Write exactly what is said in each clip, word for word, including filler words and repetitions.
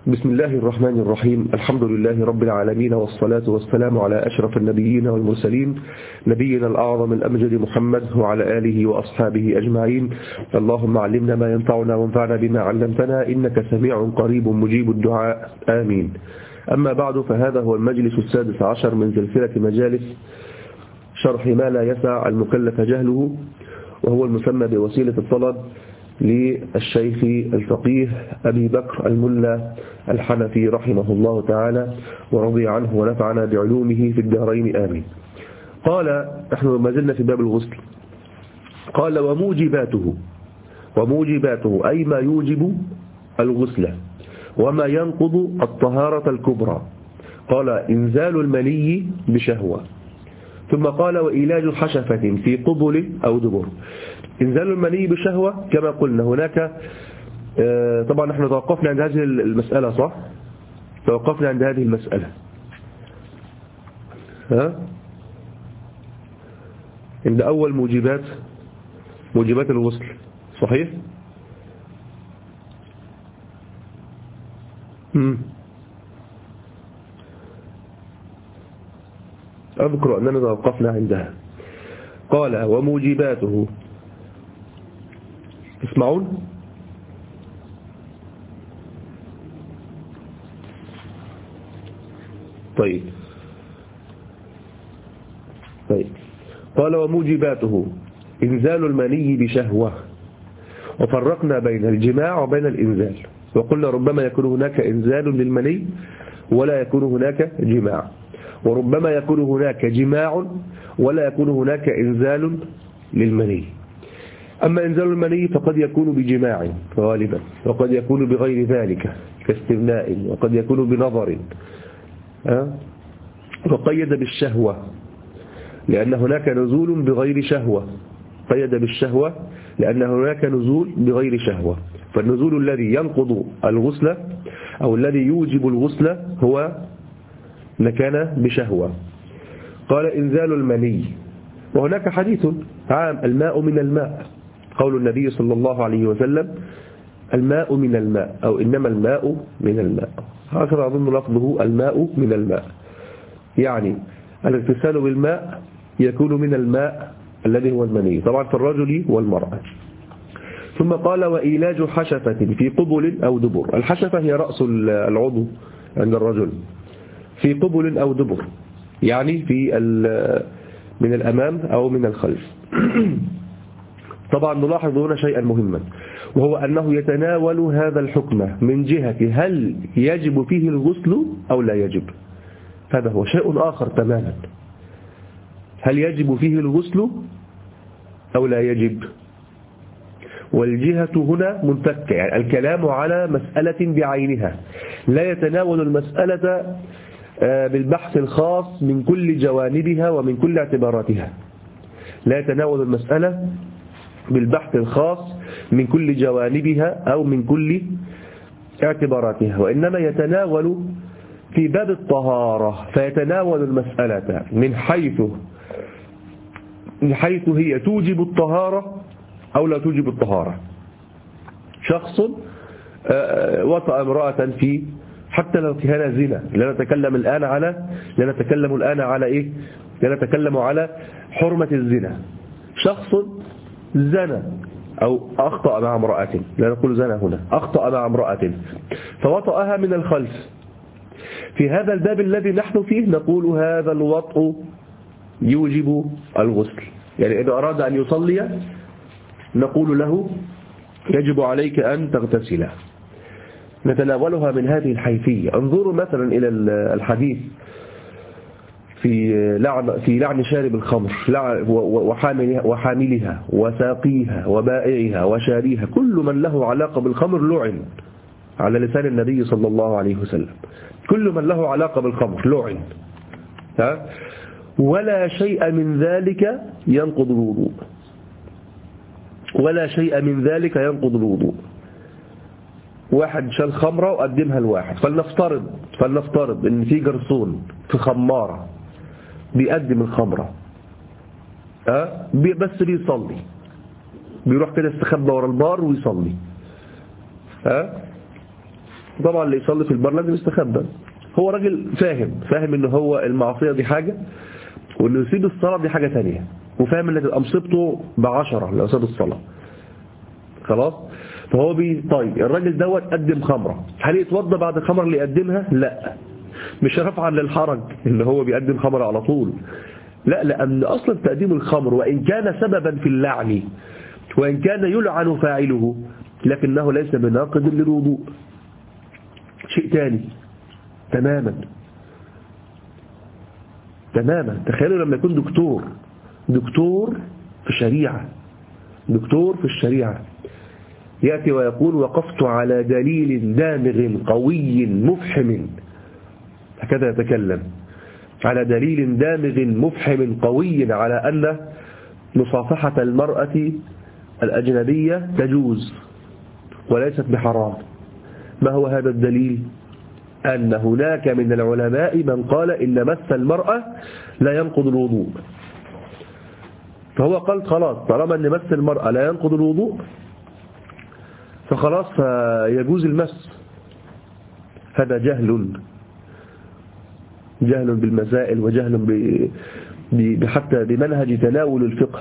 بسم الله الرحمن الرحيم. الحمد لله رب العالمين، والصلاة والسلام على أشرف النبيين والمرسلين، نبينا الأعظم الأمجد محمد وعلى آله وأصحابه أجمعين. اللهم علمنا ما ينفعنا وانفعنا بما علمتنا، إنك سميع قريب مجيب الدعاء، آمين. أما بعد، فهذا هو المجلس السادس عشر من سلسلة مجالس شرح ما لا يسع المكلف جهله، وهو المسمى بوسيلة الطلب للشيخ الفقيه أبي بكر الملا الحنفي رحمه الله تعالى ورضي عنه ونفعنا بعلومه في الدارين، آمين. قال: نحن ما زلنا في باب الغسل. قال: وموجباته وموجباته أي ما يوجب الغسل وما ينقض الطهارة الكبرى. قال: إنزال المني بشهوة. ثم قال: وإيلاج حشفة في قبل أو دبر. إنزال المني بشهوة كما قلنا هناك، طبعا نحن توقفنا عند هذه المسألة، صح؟ توقفنا عند هذه المسألة، ها؟ عند أول موجبات موجبات الغسل، صحيح؟ مم. أذكر أننا توقفنا عندها. قال: وموجباته. تسمعون؟ طيب طيب قال: وموجباته إنزال المني بشهوة. وفرقنا بين الجماع وبين الإنزال، وقلنا ربما يكون هناك إنزال للمني ولا يكون هناك جماع، وربما يكون هناك جماع ولا يكون هناك إنزال للمني. أما إنزال المني فقد يكون بجماع غالبا، وقد يكون بغير ذلك كاستمناء، وقد يكون بنظر، وقيد بالشهوة لأن هناك نزول بغير شهوة. قيد بالشهوة لأن هناك نزول بغير شهوة. فالنزول الذي ينقض الغسل أو الذي يوجب الغسل هو لكان بشهوة. قال: إنزال المني. وهناك حديث عام: الماء من الماء، قول النبي صلى الله عليه وسلم: الماء من الماء، أو إنما الماء من الماء، هكذا أظن لفظه، الماء من الماء، يعني الاغتسال بالماء يكون من الماء الذي هو المني، طبعا في الرجل والمرأة. ثم قال: وإيلاج حشفة في قبل أو دبر. الحشفة هي رأس العضو عند الرجل، في قبل أو دبر، يعني في من الأمام أو من الخلف. طبعا نلاحظ هنا شيئا مهما، وهو أنه يتناول هذا الحكم من جهة هل يجب فيه الغسل أو لا يجب. هذا هو شيء آخر تماما، هل يجب فيه الغسل أو لا يجب. والجهة هنا منفكة، يعني الكلام على مسألة بعينها، لا يتناول المسألة بالبحث الخاص من كل جوانبها ومن كل اعتباراتها، لا يتناول المسألة بالبحث الخاص من كل جوانبها أو من كل اعتباراتها، وإنما يتناول في باب الطهارة، فيتناول المسألة من حيث من حيث هي توجب الطهارة أو لا توجب الطهارة. شخص وطأ امرأة في، حتى لو كان زنا، لا نتكلم الآن على لا نتكلم الآن على إيه لا نتكلم على حرمة الزنا. شخص زنا أو أخطأ مع امرأة، لا نقول زنا هنا، أخطأ مع امرأة فوطأها من الخلف. في هذا الباب الذي نحن فيه نقول هذا الوطء يوجب الغسل، يعني إذا أراد أن يصلي نقول له يجب عليك أن تغتسل. نتناولها من هذه الحيثية. انظروا مثلا إلى الحديث في لعن في لعن شارب الخمر وحاملها وساقيها وبائعها وشاريها، كل من له علاقة بالخمر لعن، على لسان النبي صلى الله عليه وسلم. كل من له علاقة بالخمر لعن، ها؟ ولا شيء من ذلك ينقض الوضوء، ولا شيء من ذلك ينقض الوضوء. واحد شال خمرة وقدمها لواحد، فلنفترض فلنفترض ان في جرسون في خمارة بيقدم الخمرة، أه؟ بس بيصلي، بيروح كده استخبى ورا البار ويصلي، أه؟ طبعا اللي يصلي في البر لازم يستخبى. هو راجل فاهم فاهم ان هو المعصية دي حاجة، وانه يسيب الصلاة دي حاجة ثانية، وفاهم ان تبقى مصيبته بعشرة لو ساب الصلاة. خلاص. فهو بي طيب الراجل دوت قدم خمرة، هل يتوضى بعد الخمرة اللي يقدمها؟ لا، مش رفعا للحرج ان هو بيقدم خمرة على طول، لا، لأن أصلا تقديم الخمر وإن كان سببا في اللعن وإن كان يلعن فاعله لكنه ليس بناقض للوضوء، شيء تاني تماما تماما. تخيلوا لما يكون دكتور دكتور في الشريعة دكتور في الشريعة يأتي ويقول وقفت على دليل دامغ قوي مفحم، هكذا يتكلم، على دليل دامغ مفحم قوي على أن مصافحة المرأة الأجنبية تجوز وليست بحرام. ما هو هذا الدليل؟ أن هناك من العلماء من قال إن مس المرأة لا ينقض الوضوء، فهو قال خلاص طالما أن مس المرأة لا ينقض الوضوء فخلاص يجوز المس. هذا جهل جهل بالمسائل وجهل ب... حتى بمنهج تناول الفقه.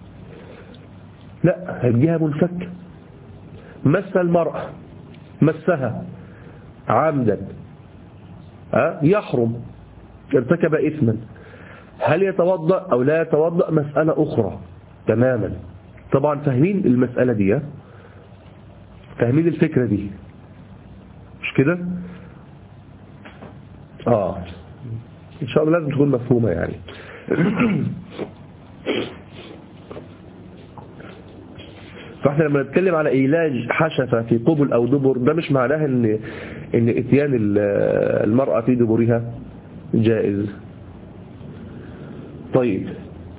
لا، الجهة منفك. مس المرأة مسها عمدا أه؟ يحرم، ارتكب إثما، هل يتوضأ أو لا يتوضأ مسألة أخرى تماما. طبعا فاهمين المسألة دي، فاهمين الفكرة دي مش كده؟ آه إن شاء الله لازم تكون مفهومة يعني. فاحنا لما نتكلم على علاج حشفة في قبل أو دبر ده مش معناه ان ان اتيان المرأة في دبرها جائز. طيب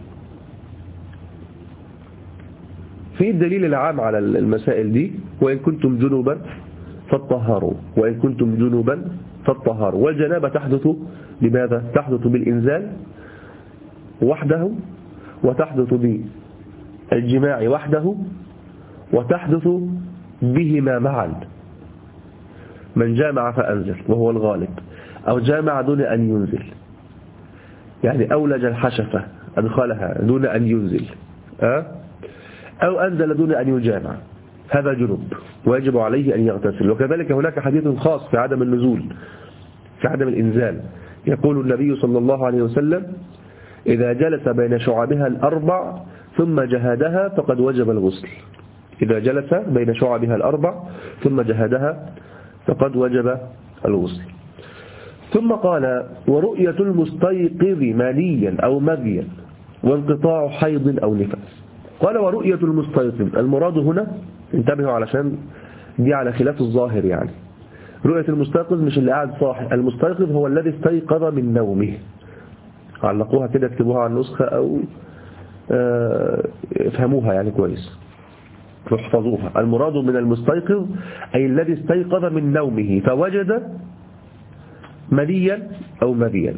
في الدليل العام على المسائل دي وإن كنتم جنوبا فاطهروا وإن كنتم جنوبا فاطهروا. والجنابة تحدث بماذا؟ تحدث بالإنزال وحده، وتحدث بالجماع وحده، وتحدث بهما معا. من جامع فأنزل وهو الغالب، أو جامع دون أن ينزل، يعني أولج الحشفة أدخلها دون أن ينزل، أو أنزل دون أن يجامع، هذا جنوب ويجب عليه أن يغتسل. وكذلك هناك حديث خاص في عدم النزول، في عدم الإنزال، يقول النبي صلى الله عليه وسلم إذا جلس بين شعبها الأربع ثم جهادها فقد وجب الغسل. إذا جلس بين شعبها الأربع ثم جهادها فقد وجب الغسل. ثم قال ورؤية المستيقظ مانيا أو مذيا وانقطاع حيض أو نفاس. قال ورؤية المستيقظ، المراد هنا انتبهوا علشان دي على خلاف الظاهر، يعني رؤية المستيقظ مش اللي قاعد صاحي، المستيقظ هو الذي استيقظ من نومه. علقوها كده اكتبوها على النسخة أو افهموها يعني كويس واحفظوها. المراد من المستيقظ أي الذي استيقظ من نومه فوجد منيا أو مذيا.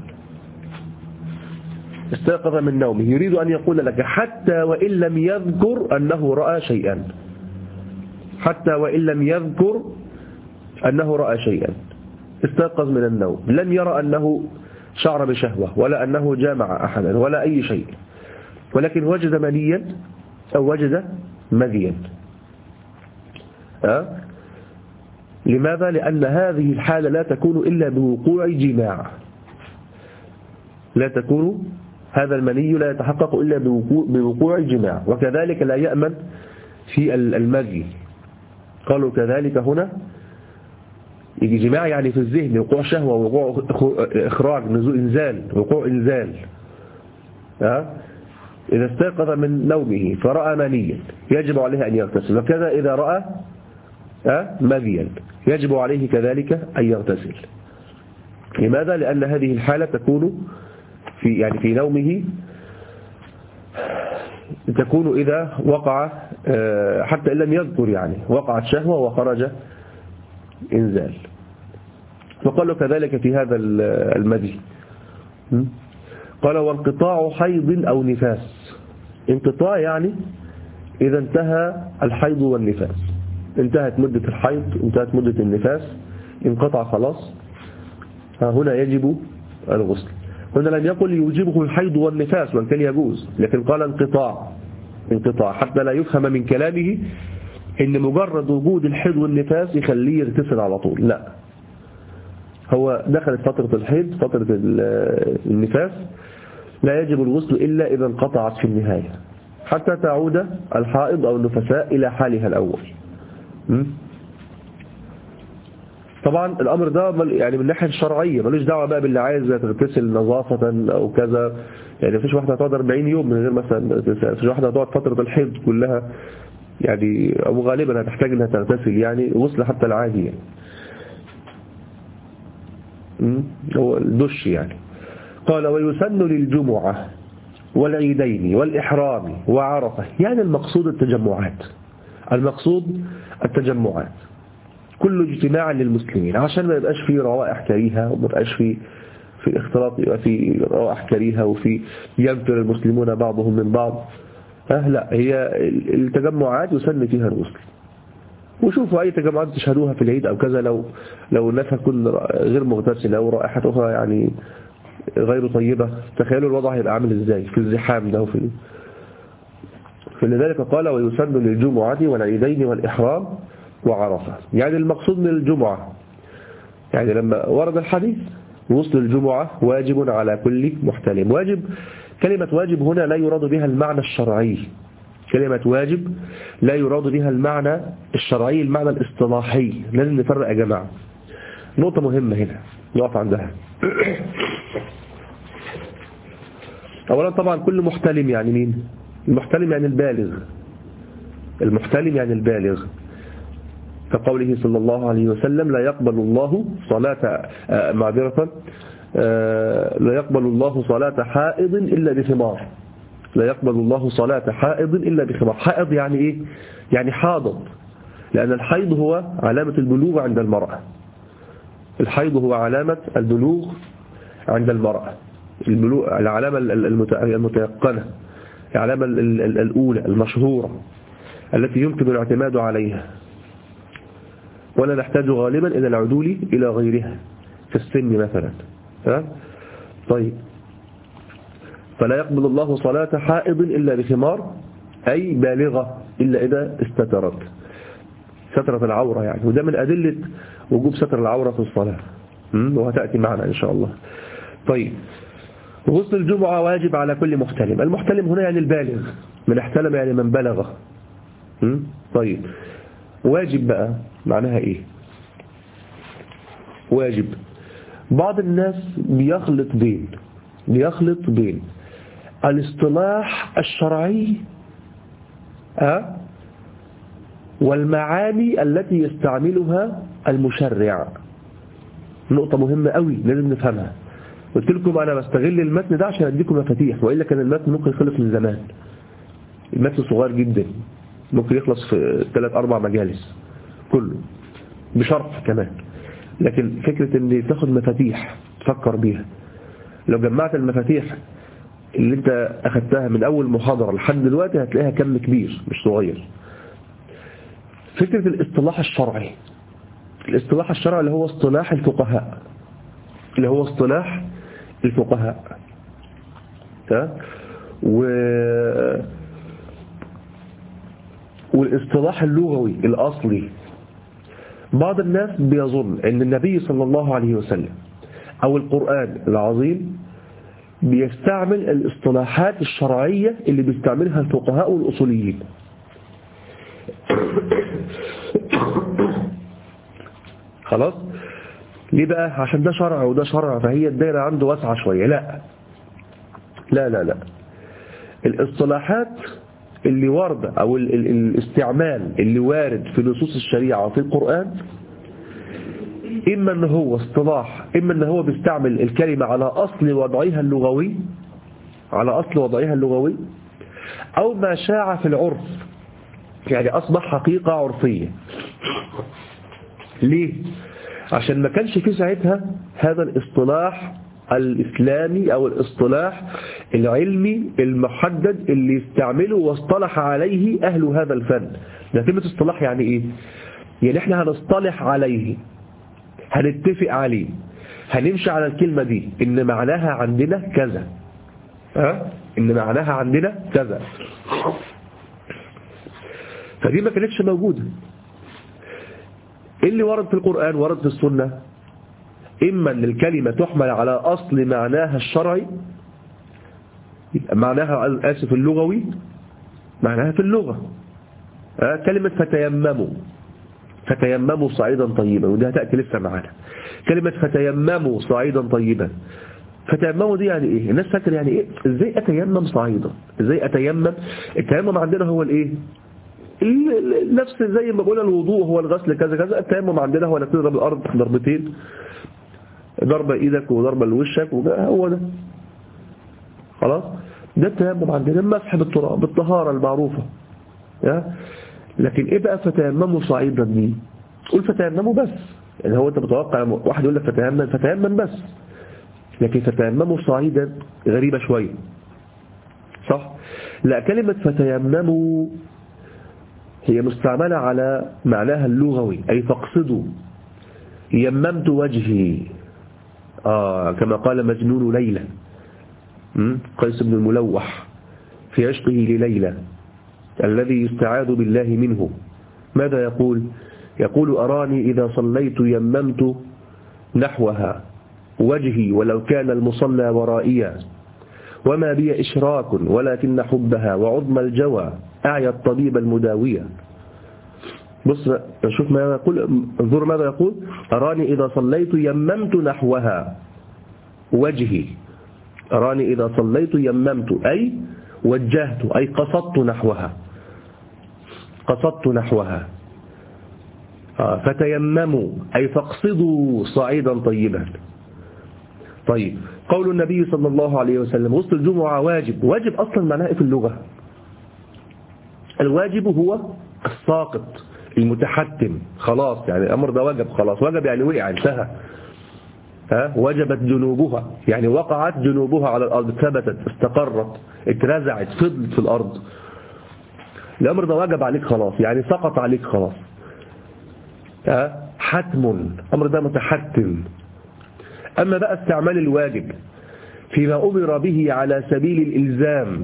استيقظ من نومه، يريد أن يقول لك حتى وإن لم يذكر أنه رأى شيئا، حتى وإن لم يذكر أنه رأى شيئا، استيقظ من النوم لم يرى أنه شعر بشهوة ولا أنه جامع أحدا ولا أي شيء، ولكن وجد منيا أو وجد مذيا. أه؟ لماذا؟ لأن هذه الحالة لا تكون إلا بوقوع جماع، لا تكون، هذا المني لا يتحقق إلا بوقوع جماع. وكذلك لا يأمن في المذي، قالوا كذلك هنا يجي جماع يعني في الذهن، وقوع شهوة ووقوع إخراج نزول إنزال، وقوع إنزال. أه؟ إذا استيقظ من نومه فرأى منيا يجب عليه أن يغتسل، وكذا إذا رأى أه؟ مذيا يجب عليه كذلك أن يغتسل. لماذا؟ لأن هذه الحالة تكون في يعني في نومه، تكون إذا وقع حتى إن لم يذكر يعني وقعت شهوة وخرج إنزال. وقالوا كذلك في هذا المذي. قال وانقطاع حيض أو نفاس. انقطاع يعني إذا انتهى الحيض والنفاس، انتهت مدة الحيض انتهت مدة النفاس، انقطع خلاص، هنا يجب الغسل. هنا لم يقل يوجبه الحيض والنفاس وان كان يجوز، لكن قال انقطاع انقطاع حتى لا يفهم من كلامه ان مجرد وجود الحيض والنفاس يخليه يغتسل على طول، لا، هو دخلت فترة الحيض فترة النفاس لا يجب الغسل إلا إذا انقطعت في النهاية حتى تعود الحائض أو النفساء إلى حالها الأول. طبعا الأمر ده يعني من الناحية الشرعية ملوش دعوة بقى باللي عايز تغتسل نظافة أو كذا، يعني مفيش واحدة هتقعد أربعين يوم من غير مثلا، مفيش واحدة هتقعد فترة الحيض كلها يعني، أو غالبا هتحتاج أنها تغتسل يعني غسل حتى العادي يعني. هو الدش يعني. قال ويسن للجمعة والعيدين والإحرام وعرفة، يعني المقصود التجمعات، المقصود التجمعات كل اجتماع للمسلمين عشان ما يبقاش فيه روائح كريهة وما يبقاش فيه في اختلاط، يبقى فيه روائح كريهة وفي ينفر المسلمون بعضهم من بعض. أه لا، هي التجمعات يسن فيها الغسل. وشوفوا أي تجمعات تشهدوها في العيد أو كذا، لو لو الناس هتكون غير مغتسلة أو رائحتها يعني غير طيبة، تخيلوا الوضع هيبقى عامل إزاي في الزحام ده. وفي فلذلك قال ويسن للجمعة والعيدين والإحرام وعرفة، يعني المقصود من الجمعة يعني لما ورد الحديث غسل الجمعة واجب على كل محتلم. واجب، كلمة واجب هنا لا يراد بها المعنى الشرعي، كلمة واجب لا يراد بها المعنى الشرعي، المعنى الاصطلاحي. لازم نفرق يا جماعة، نقطة مهمة هنا نقف عندها. أولا طبعا كل محتلم يعني مين؟ المحتلم يعني البالغ، المحتلم يعني البالغ، كقوله صلى الله عليه وسلم لا يقبل الله صلاة معذرة لا يقبل الله صلاة حائض إلا بخمار، لا يقبل الله صلاة حائض إلا بخمار. حائض يعني إيه؟ يعني حاضض، لأن الحيض هو علامة البلوغ عند المرأة، الحيض هو علامة البلوغ عند المرأة، البلوغ العلامة المتيقنة، العلامة الأولى المشهورة التي يمكن الاعتماد عليها، ولا نحتاج غالبا إلى العدول إلى غيرها في السن مثلا. ها؟ طيب، فلا يقبل الله صلاة حائض إلا بخمار، أي بالغة إلا إذا استترت، سترة العورة يعني، وده من أدلة وجوب ستر العورة في الصلاة، وهتأتي معنا إن شاء الله. طيب، غسل الجمعة واجب على كل محتلم. المحتلم هنا يعني البالغ، من احتلم يعني من بلغ. طيب، واجب بقى معناها إيه؟ واجب، بعض الناس بيخلط بين بيخلط بين الاصطلاح الشرعي أه؟ والمعاني التي يستعملها المشرع. نقطة مهمة قوي لازم نفهمها. قلت لكم أنا بستغل المتن ده عشان أديكم مفاتيح، وإلا كان المتن ممكن يخلص من زمان. المتن صغير جدا، ممكن يخلص في ثلاث أربع مجالس كله بشرح كمان، لكن فكرة ان تاخد مفاتيح تفكر بيها، لو جمعت المفاتيح اللي انت اخدتها من اول محاضرة لحد دلوقتي هتلاقيها كم كبير مش صغير. فكرة الاصطلاح الشرعي، الاصطلاح الشرعي اللي هو اصطلاح الفقهاء، اللي هو اصطلاح الفقهاء و... والاصطلاح اللغوي الأصلي. بعض الناس بيظن ان النبي صلى الله عليه وسلم او القرآن العظيم بيستعمل الاصطلاحات الشرعية اللي بيستعملها الفقهاء والأصوليين. خلاص، ليه بقى؟ عشان ده شرع وده شرع، فهي الدائرة عنده واسعة شوية. لا لا لا لا الاصطلاحات اللي واردة او ال ال الاستعمال اللي وارد في نصوص الشريعة وفي القرآن، إما أنه هو اصطلاح، إما أنه هو بيستعمل الكلمة على أصل وضعها اللغوي، على أصل وضعها اللغوي، أو ما شاع في العرف، يعني أصبح حقيقة عرفية. ليه؟ عشان ما كانش في ساعتها هذا الاصطلاح الإسلامي أو الاصطلاح العلمي المحدد اللي يستعمله واصطلح عليه أهل هذا الفن. ده كلمة اصطلاح يعني إيه؟ يعني إحنا هنصطلح عليه، هنتفق عليه، هنمشي على الكلمة دي إن معناها عندنا كذا، ها؟ إن معناها عندنا كذا. فدي ما كانتش موجودة. إيه اللي ورد في القرآن ورد في السنة؟ إما أن الكلمة تحمل على أصل معناها الشرعي، معناها آسف اللغوي، معناها في اللغة، ها؟ كلمة فتيمموا، فتيمموا صعيدا طيبا، ودي هتأتي لسه معانا. كلمة فتيمموا صعيدا طيبا، فتيمموا دي يعني ايه؟ الناس فاكر يعني ايه؟ ازاي اتيمم صعيدا؟ ازاي اتيمم؟ التيمم عندنا هو الايه؟ نفس زي ما قلنا الوضوء هو الغسل كذا كذا، التيمم عندنا هو انك تضرب الارض ضربتين، ضربة ايدك وضربة لوشك، هو ده خلاص. ده التيمم عندنا، المسح بالتراب، بالطهارة المعروفة. لكن ايه بقى فتيمموا صعيدا دي؟ قول فتيمموا بس، يعني هو انت متوقع واحد يقول لك فتيمم فتيمم بس، لكن فتيمموا صعيدا غريبة شوية، صح؟ لا، كلمة فتيمموا هي مستعملة على معناها اللغوي، أي فاقصدوا. يممت وجهي، آه كما قال مجنون ليلى قيس بن الملوح في عشقه لليلى الذي يستعاذ بالله منه. ماذا يقول؟ يقول أراني إذا صليت يممت نحوها وجهي ولو كان المصلى ورائيا، وما بي إشراك ولكن حبها وعظم الجوى أعيا الطبيب المداوية. بص شوف ماذا يقول، انظر ماذا يقول: أراني إذا صليت يممت نحوها وجهي. أراني إذا صليت يممت أي وجهت، أي قصدت نحوها، قصدت نحوها. فتيمموا أي فاقصدوا صعيدا طيبا. طيب، قول النبي صلى الله عليه وسلم غسل الجمعة واجب. واجب أصلا معناه في اللغة؟ الواجب هو الساقط المتحتم، خلاص يعني الأمر ده وجب، خلاص وجب يعني وقع، انتهى. ها وجبت جنوبها يعني وقعت جنوبها على الأرض، ثبتت، استقرت، اترزعت، فضلت في الأرض. الأمر ده وجب عليك خلاص، يعني سقط عليك خلاص. ها حتم، الأمر ده متحتم. أما بقى استعمال الواجب فيما أمر به على سبيل الإلزام،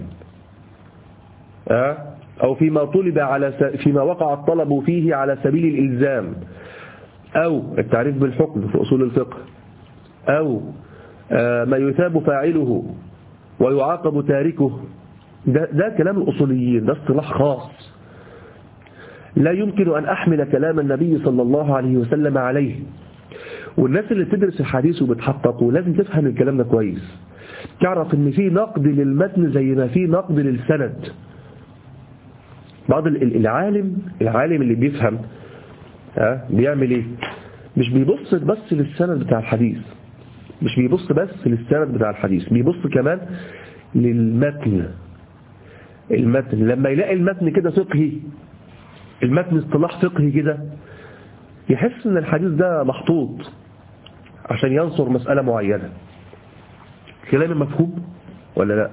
ها أو فيما طلب على س... فيما وقع الطلب فيه على سبيل الإلزام، أو التعريف بالحكم في أصول الفقه، أو ما يثاب فاعله ويعاقب تاركه، ده, ده كلام الأصوليين، ده اصطلاح خاص لا يمكن أن أحمل كلام النبي صلى الله عليه وسلم عليه. والناس اللي تدرس الحديث وبتحققه لازم تفهم الكلام ده كويس، تعرف ان في نقد للمتن زي ما في نقد للسند. بعض العالم العالم اللي بيفهم ها بيعمل ايه؟ مش بيبص بس للسند بتاع الحديث، مش بيبص بس للسند بتاع الحديث، بيبص كمان للمتن. المتن لما يلاقي المتن كده فقهي، المتن اصطلاح فقهي كده، يحس ان الحديث ده محطوط عشان ينصر مسألة معينة. كلامي مفهوم ولا لا؟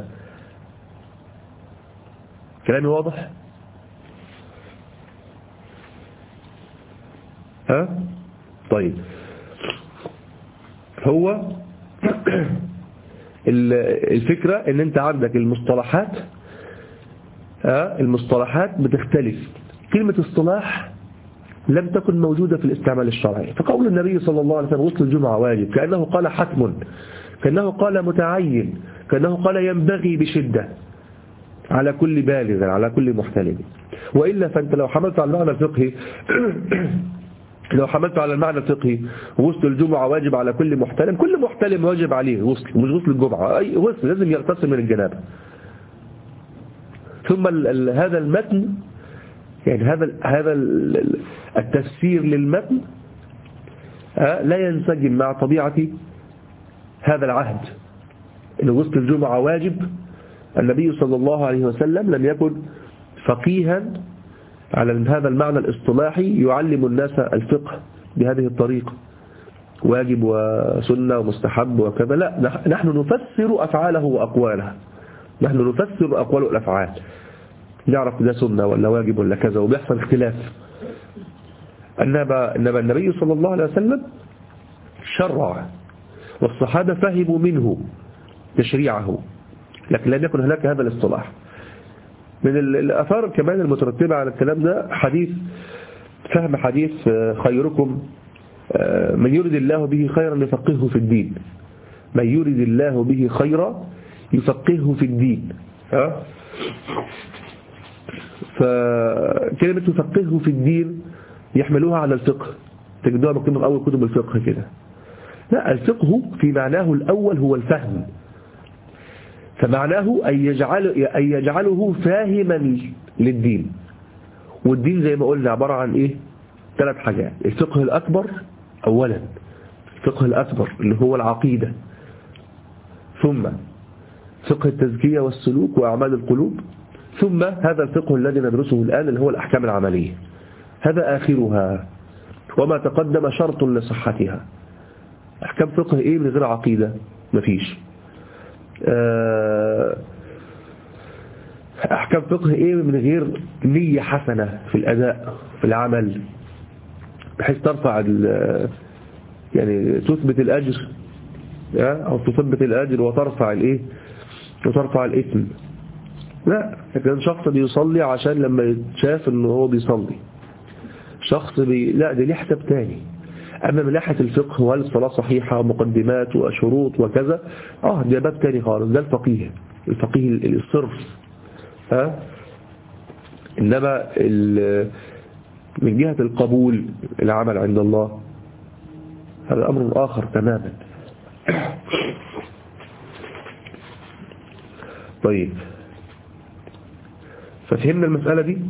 كلامي واضح؟ ها؟ طيب، هو الفكرة ان انت عندك المصطلحات، ها المصطلحات بتختلف. كلمة اصطلاح لم تكن موجودة في الاستعمال الشرعي، فقول النبي صلى الله عليه وسلم غسل الجمعة واجب كأنه قال حتم، كأنه قال متعين، كأنه قال ينبغي بشدة على كل بالغ، على كل محتلم. وإلا فأنت لو حملت على المعنى الفقهي لو حملت على المعنى الفقهي غسل الجمعة واجب على كل محتلم، كل محتلم واجب عليه غسل، مش غسل الجمعة، أي غسل لازم يغتسل من الجنابة. ثم ال ال هذا المتن، يعني هذا هذا التفسير للمتن لا ينسجم مع طبيعة هذا العهد. إن غسل الجمعة واجب، النبي صلى الله عليه وسلم لم يكن فقيها على هذا المعنى الاصطلاحي يعلم الناس الفقه بهذه الطريقة، واجب وسنة ومستحب وكذا. لا، نحن نفسر أفعاله وأقواله، نحن نفسر أقوال الأفعال، نعرف ده سنة ولا واجب ولا كذا، وبيحصل اختلاف. إنما إنما النبي صلى الله عليه وسلم شرع، والصحابة فهموا منه تشريعه، لكن لم يكن هناك هذا الاصطلاح. من الآثار كمان المترتبة على الكلام ده حديث فهم حديث خيركم من يريد الله به خيرا يفقهه في الدين. من يريد الله به خيرا يفقهه في الدين. ها؟ فكلمة يفقهه في الدين يحملوها على الفقه، تجدوها مكتوبة في أول كتب الفقه كده. لا، الفقه في معناه الأول هو الفهم، فمعناه أن يجعل أن يجعله فاهما للدين. والدين زي ما قلنا عبارة عن إيه؟ ثلاث حاجات. الفقه الأكبر أولا، الفقه الأكبر اللي هو العقيدة، ثم فقه التزكية والسلوك وأعمال القلوب، ثم هذا الفقه الذي ندرسه الآن اللي هو الأحكام العملية. هذا آخرها، وما تقدم شرط لصحتها. أحكام فقه إيه من غير عقيدة؟ مفيش. أحكام فقه إيه من غير نية حسنة في الأداء في العمل، بحيث ترفع يعني تثبت الأجر أو تثبت الأجر وترفع الإيه وترفع الإثم. لا، لكن شخص بيصلي عشان لما يتشاف إنه هو بيصلي، شخص بي... لا ده ليه حساب تاني. أما من ناحية الفقه وهل الصلاة صحيحة ومقدمات وشروط وكذا، آه ده باب تاني خالص، ده الفقيه الفقيه الصرف. ها؟ إنما ال... من جهة القبول العمل عند الله هذا أمر آخر تماما. طيب، ففهمنا المسألة دي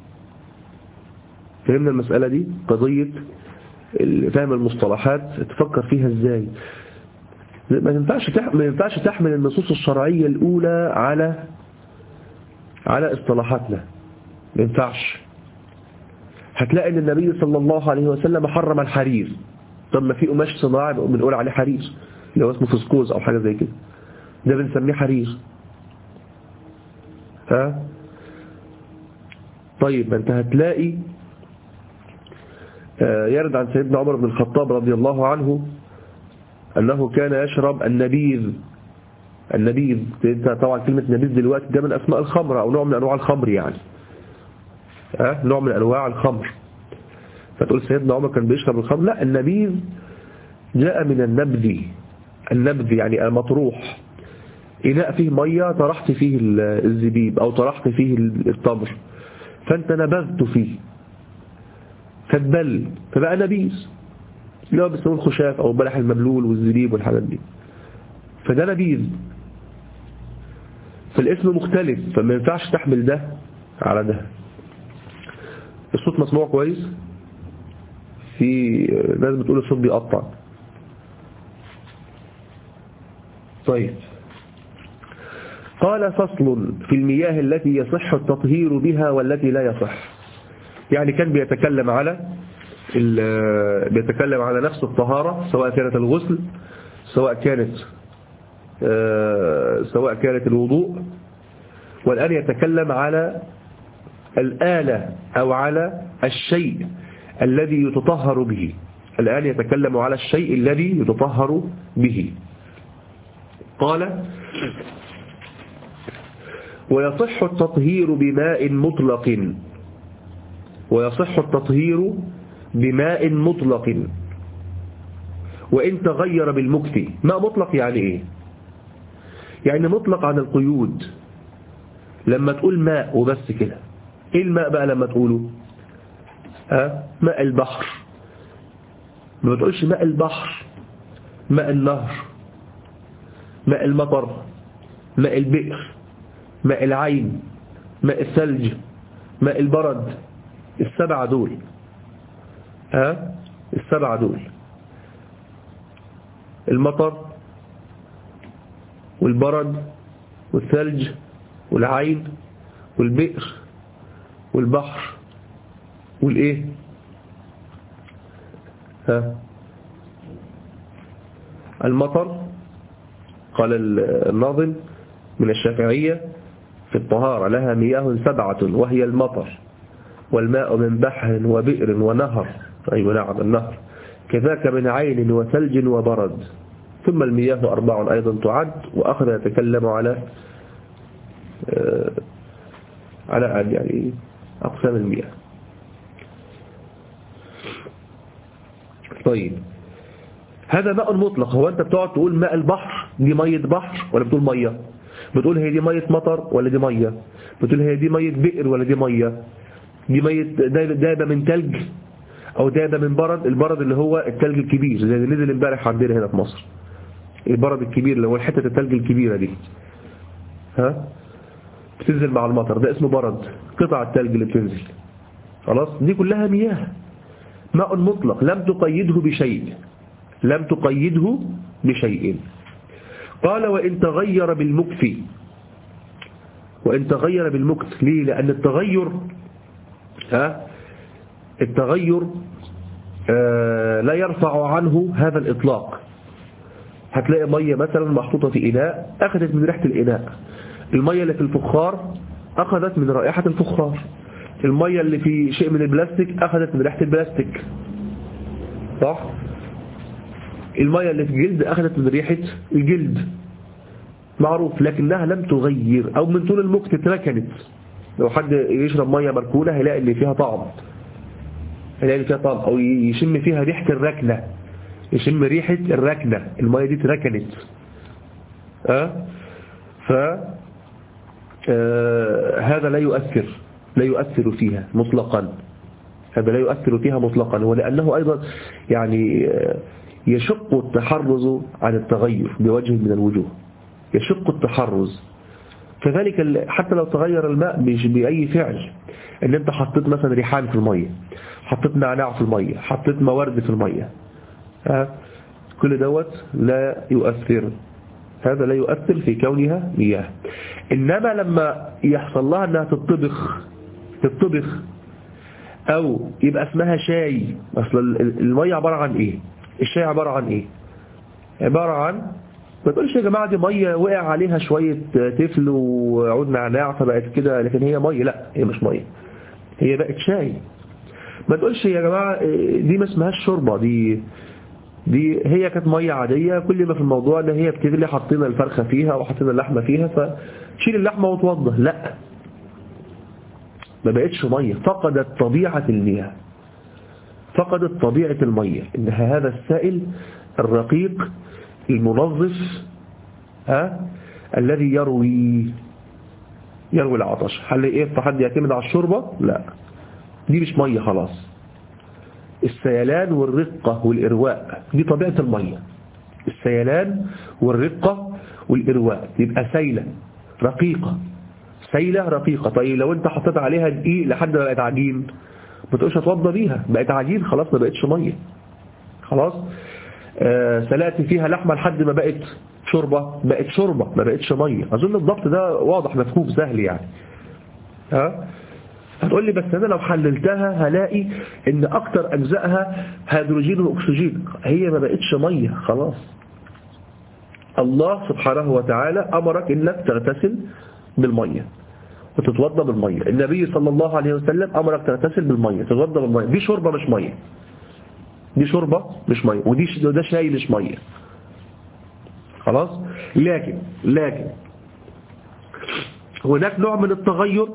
فهمنا المسألة دي قضية فهم المصطلحات تفكر فيها ازاي. ما ينفعش ما ينفعش تحمل النصوص الشرعية الأولى على على اصطلاحاتنا، ما ينفعش. هتلاقي ان النبي صلى الله عليه وسلم حرم الحرير. طب ما في قماش صناعي بنقول عليه حرير اللي هو اسمه فسكوز او حاجه زي كده، ده بنسميه حرير. ها؟ طيب ما انت هتلاقي يرد عن سيدنا عمر بن الخطاب رضي الله عنه أنه كان يشرب النبيذ. النبيذ طبعا كلمة نبيذ دلوقتي ده من أسماء الخمر أو نوع من أنواع الخمر، يعني أه؟ نوع من أنواع الخمر. فتقول سيدنا عمر كان بيشرب الخمر؟ لا، النبيذ جاء من النبذ. النبذ يعني المطروح، إناء فيه مية طرحت فيه الزبيب أو طرحت فيه التمر فأنت نبذت فيه فاتبل فبقى نبيذ، اللي هو بيسموه الخشاف او البلح المبلول والزبيب والحاجات دي، فده نبيذ. فالاسم مختلف، فما ينفعش تحمل ده على ده. الصوت مسموع كويس؟ في ناس بتقول الصوت بيقطع. طيب، قال فصل في المياه التي يصح التطهير بها والتي لا يصح. يعني كان بيتكلم على بيتكلم على نفس الطهارة، سواء كانت الغسل سواء كانت سواء كانت الوضوء، والآن يتكلم على الآلة أو على الشيء الذي يتطهر به. الآن يتكلم على الشيء الذي يتطهر به. قال ويصح التطهير بماء مطلق ويصح التطهير بماء مطلق وإن تغير بالمكث. ماء مطلق يعني إيه؟ يعني مطلق عن القيود. لما تقول ماء وبس كده، إيه الماء بقى لما تقوله؟ ها؟ ماء البحر. ما تقولش ماء البحر، ماء النهر، ماء المطر، ماء البئر، ماء العين، ماء الثلج، ماء البرد. السبعة دول، ها؟ السبعة دول، المطر والبرد والثلج والعين والبئر والبحر والايه، ها؟ المطر. قال الناظم من الشافعية في الطهارة لها مياه سبعة وهي المطر والماء من بحر وبئر ونهر. أيوة نعم، النهر كذاك من عين وثلج وبرد. ثم المياه أربع أيضا تعد. وأخذ يتكلم على آه على يعني أقسام المياه. طيب هذا ماء مطلق. هو أنت بتقعد تقول ماء البحر دي مية بحر ولا بتقول مية؟ بتقول هي دي مية مطر ولا دي مية؟ بتقول هي دي مية بئر ولا دي مية؟ دي مية دابة من تلج أو دابة من برد. البرد اللي هو التلج الكبير زي اللي نزل امبارح عندنا هنا في مصر. البرد الكبير اللي هو حتة التلج الكبيرة دي ها بتنزل مع المطر، ده اسمه برد. قطع التلج اللي بتنزل خلاص دي كلها مياه. ماء مطلق لم تقيده بشيء، لم تقيده بشيء. قال وإن تغير بالمكث. وإن تغير بالمكث ليه؟ لأن التغير ها التغير آه لا يرفع عنه هذا الإطلاق. هتلاقي مية مثلا محطوطة في إناء أخذت من ريحة الإناء. المية اللي في الفخار أخذت من رائحة الفخار. المية اللي في شيء من البلاستيك أخذت من ريحة البلاستيك صح؟ المية اللي في الجلد أخذت من ريحة الجلد معروف. لكنها لم تغير أو من طول المكث اتركنت. لو حد يشرب مية مركونة هيلاقي اللي فيها طعم، هيلاقي اللي فيها طعم أو يشم فيها ريحة الركنة، يشم ريحة الركنة. المية دي اتركنت أه؟ ف آه هذا لا يؤثر لا يؤثر فيها مطلقا. هذا لا يؤثر فيها مطلقا. ولأنه أيضا يعني يشق التحرز عن التغير بوجه من الوجوه، يشق التحرز. كذلك حتى لو تغير الماء مش بأي فعل، ان انت حطيت مثلا ريحان في المية، حطيت نعناع في المية، حطيت موارد في المية، ها كل دوت لا يؤثر. هذا لا يؤثر في كونها مياه. إنما لما يحصل لها أنها تطبخ تطبخ أو يبقى اسمها شاي. أصل المية عبارة عن إيه؟ الشاي عبارة عن إيه؟ عبارة عن ما تقولش يا جماعة دي مية وقع عليها شوية تفل وعود نعناع فبقت كده، لكن هي مية. لا هي مش مية، هي بقت شاي. ما تقولش يا جماعة دي ما اسمهاش شوربة، دي دي هي كانت مية عادية. كل ما في الموضوع ان هي بتغلي حطينا الفرخة فيها وحطينا اللحمة فيها فشيل اللحمة وتوضح. لا ما بقتش مية، فقدت طبيعة المياه، فقدت طبيعة المية. انها هذا السائل الرقيق المنظف ها الذي يروي يروي العطش. هل ايه فحد يعتمد على الشوربة؟ لا دي مش مية خلاص. السيلان والرقة والإرواء دي طبيعة المية. السيلان والرقة والإرواء يبقى سيلة رقيقة، سيلة رقيقة. طيب لو انت حطيت عليها دقيق لحد ما بقت عجين ما تقولش اتوضى بيها، بقت عجين خلاص ما بقتش مية خلاص. آه سلقت فيها لحمة لحد ما بقت شوربة بقت شوربة ما بقتش مية. أظن الضبط ده واضح مفهوم سهل يعني. ها هتقول لي بس أنا لو حللتها هلاقي إن أكتر أجزائها هيدروجين وأكسجين. هي ما بقتش مية خلاص. الله سبحانه وتعالى أمرك إنك تغتسل بالمية وتتوضى بالمية. النبي صلى الله عليه وسلم أمرك تغتسل بالمية تتوضى بالمية. دي شوربة مش مية، دي شوربة مش مية، ودي ده شاي مش مية خلاص. لكن لكن هناك نوع من التغير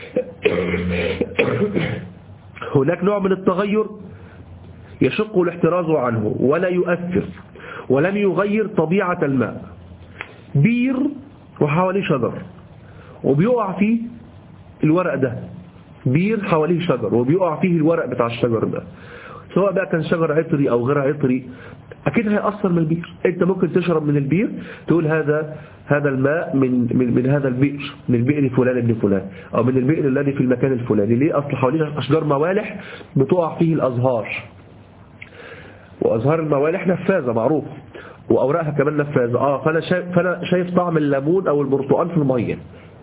هناك نوع من التغير يشق الاحتراز عنه ولا يؤثر ولم يغير طبيعة الماء. بير وحواليه شجر وبيقع فيه الورق ده، بير حواليه شجر وبيقع فيه الورق بتاع الشجر ده، سواء بقى كان شجر عطري أو غير عطري، أكيد هيأثر من البير. أنت ممكن تشرب من البير تقول هذا هذا الماء من من من هذا البئر، من البئر فلان ابن فلان، أو من البئر الذي في المكان الفلاني. ليه؟ أصل حواليه أشجار موالح بتقع فيه الأزهار، وأزهار الموالح نفاذة معروف وأوراقها كمان نفاذة. آه فأنا شايف فأنا شايف طعم الليمون أو البرتقال في المية.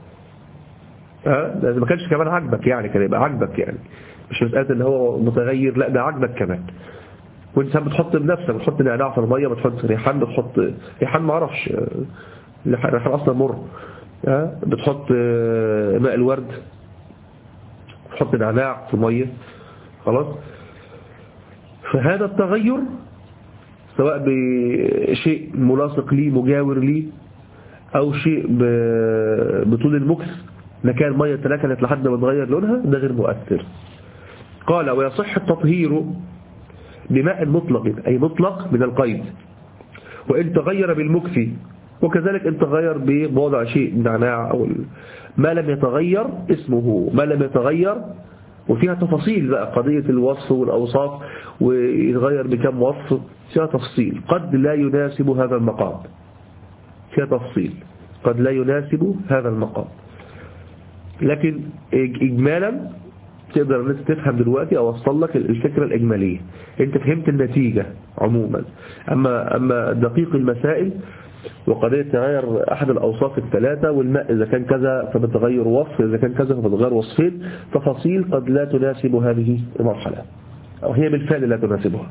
ها ده ما كانش كمان عجبك يعني، كان يبقى عجبك يعني، مش مسألة ان هو متغير، لا ده عجبك كمان. وانت بتحط بنفسك، بتحط نعناع في الميه، بتحط ريحان، بتحط ريحان ما اعرفش ريحان اصلا مر، ها بتحط ماء الورد، بتحط نعناع في الميه خلاص. فهذا التغير سواء بشيء ملاصق لي مجاور لي أو شيء بطول المكث، مكان مية تلكنت لحد ما تغير لونها، ده غير مؤثر. قال ويصح التطهير بماء مطلق، أي مطلق من القيد، وإن تغير بالمكث، وكذلك إن تغير بوضع شيء نعناع أو ما لم يتغير اسمه، ما لم يتغير، وفيها تفاصيل بقى قضية الوصف والأوصاف ويتغير بكم وصف، فيها تفصيل. قد لا يناسب هذا المقام، فيها تفصيل قد لا يناسب هذا المقام، لكن إجمالا تقدر أن تفهم دلوقتي أو أوصل لك الفكرة الإجمالية، أنت فهمت النتيجة عموما. أما أما دقيق المسائل وقضية تغير أحد الأوصاف الثلاثة، والماء إذا كان كذا فبتغير وصف، إذا كان كذا فبتغير وصفين، تفاصيل قد لا تناسب هذه المرحلة، أو هي بالفعل لا تناسبها.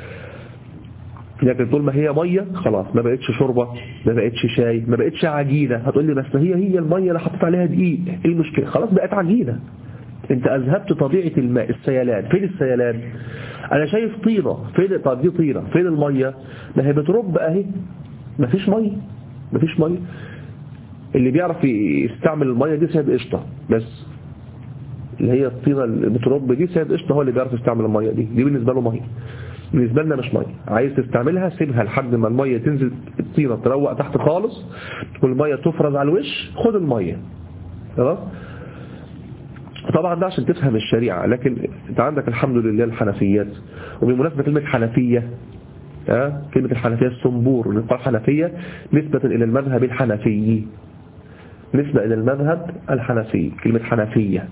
لكن طول ما هي مية خلاص، ما بقتش شوربة، ما بقتش شاي، ما بقتش عجينة. هتقول لي بس هي هي المية اللي حطيت عليها دقيق، ايه المشكلة؟ خلاص بقت عجينة، انت اذهبت طبيعة الماء. السيلان، فين السيلان؟ انا شايف طينة، فين؟ طب دي طينة، فين المية؟ ما هي بترب اهي، ما فيش مية، ما فيش مية. اللي بيعرف يستعمل المية دي سيد قشطة بس، اللي هي الطينة اللي بترب دي سيد قشطة هو اللي بيعرف يستعمل المية دي، دي بالنسبة له مية، بالنسبة لنا مش مية. عايز تستعملها سيبها لحد ما المية تنزل، الطينة تروق تحت خالص والمية تفرز على الوش، خد المية خلاص. طبعا ده عشان تفهم الشريعة، لكن انت عندك الحمد لله الحنفيات. وبالمناسبة كلمة حنفية، أه؟ كلمة الحنفية الصنبور، نقول حنفية نسبة إلى المذهب الحنفي، نسبة إلى المذهب الحنفي. كلمة حنفية،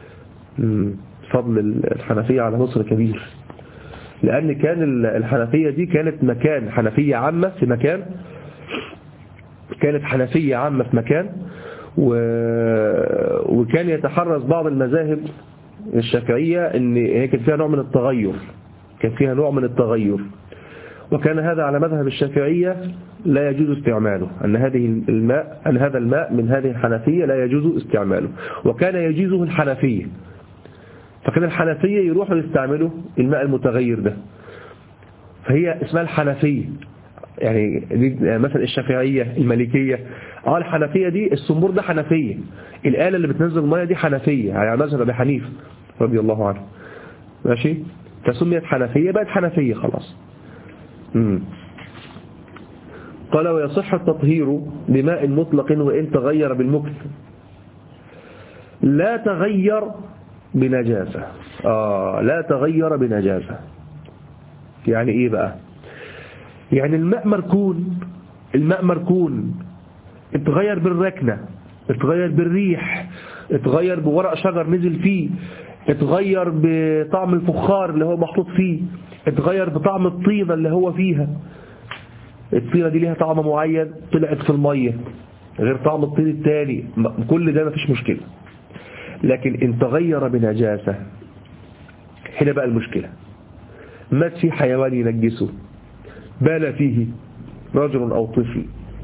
فضل الحنفية على مصر كبير، لأن كان الحنفية دي كانت مكان حنفية عامة في مكان، كانت حنفية عامة في مكان، و... وكان يتحرز بعض المذاهب الشافعية ان هي كان فيها نوع من التغير، كان فيها نوع من التغير، وكان هذا على مذهب الشافعية لا يجوز استعماله، أن هذه الماء أن هذا الماء من هذه الحنفية لا يجوز استعماله، وكان يجيزه الحنفية. فكان الحنفية يروحوا يستعملوا الماء المتغير ده، فهي اسمها الحنفية. يعني مثلا الشافعية، المالكية، اه الحنفية دي الصنبور ده حنفية، الآلة اللي بتنزل المية دي حنفية، يعني مذهب أبي حنيفة رضي الله عنه، ماشي، فسميت حنفية بقت حنفية خلاص. مم. قال ويصح التطهير بماء مطلق وإن تغير بالمكث، لا تغير بنجاسة. آه لا تغير بنجاسة يعني إيه بقى؟ يعني الماء مركون، الماء مركون، اتغير بالركنة، اتغير بالريح، اتغير بورق شجر نزل فيه، اتغير بطعم الفخار اللي هو محطوط فيه، اتغير بطعم الطينة اللي هو فيها، الطينة دي ليها طعم معين طلعت في المية غير طعم الطين التاني، كل ده مفيش مشكلة. لكن ان تغير بنجاسة، هنا بقى المشكلة، مات فيه حيوان ينجسه، بال فيه رجل أو طفل،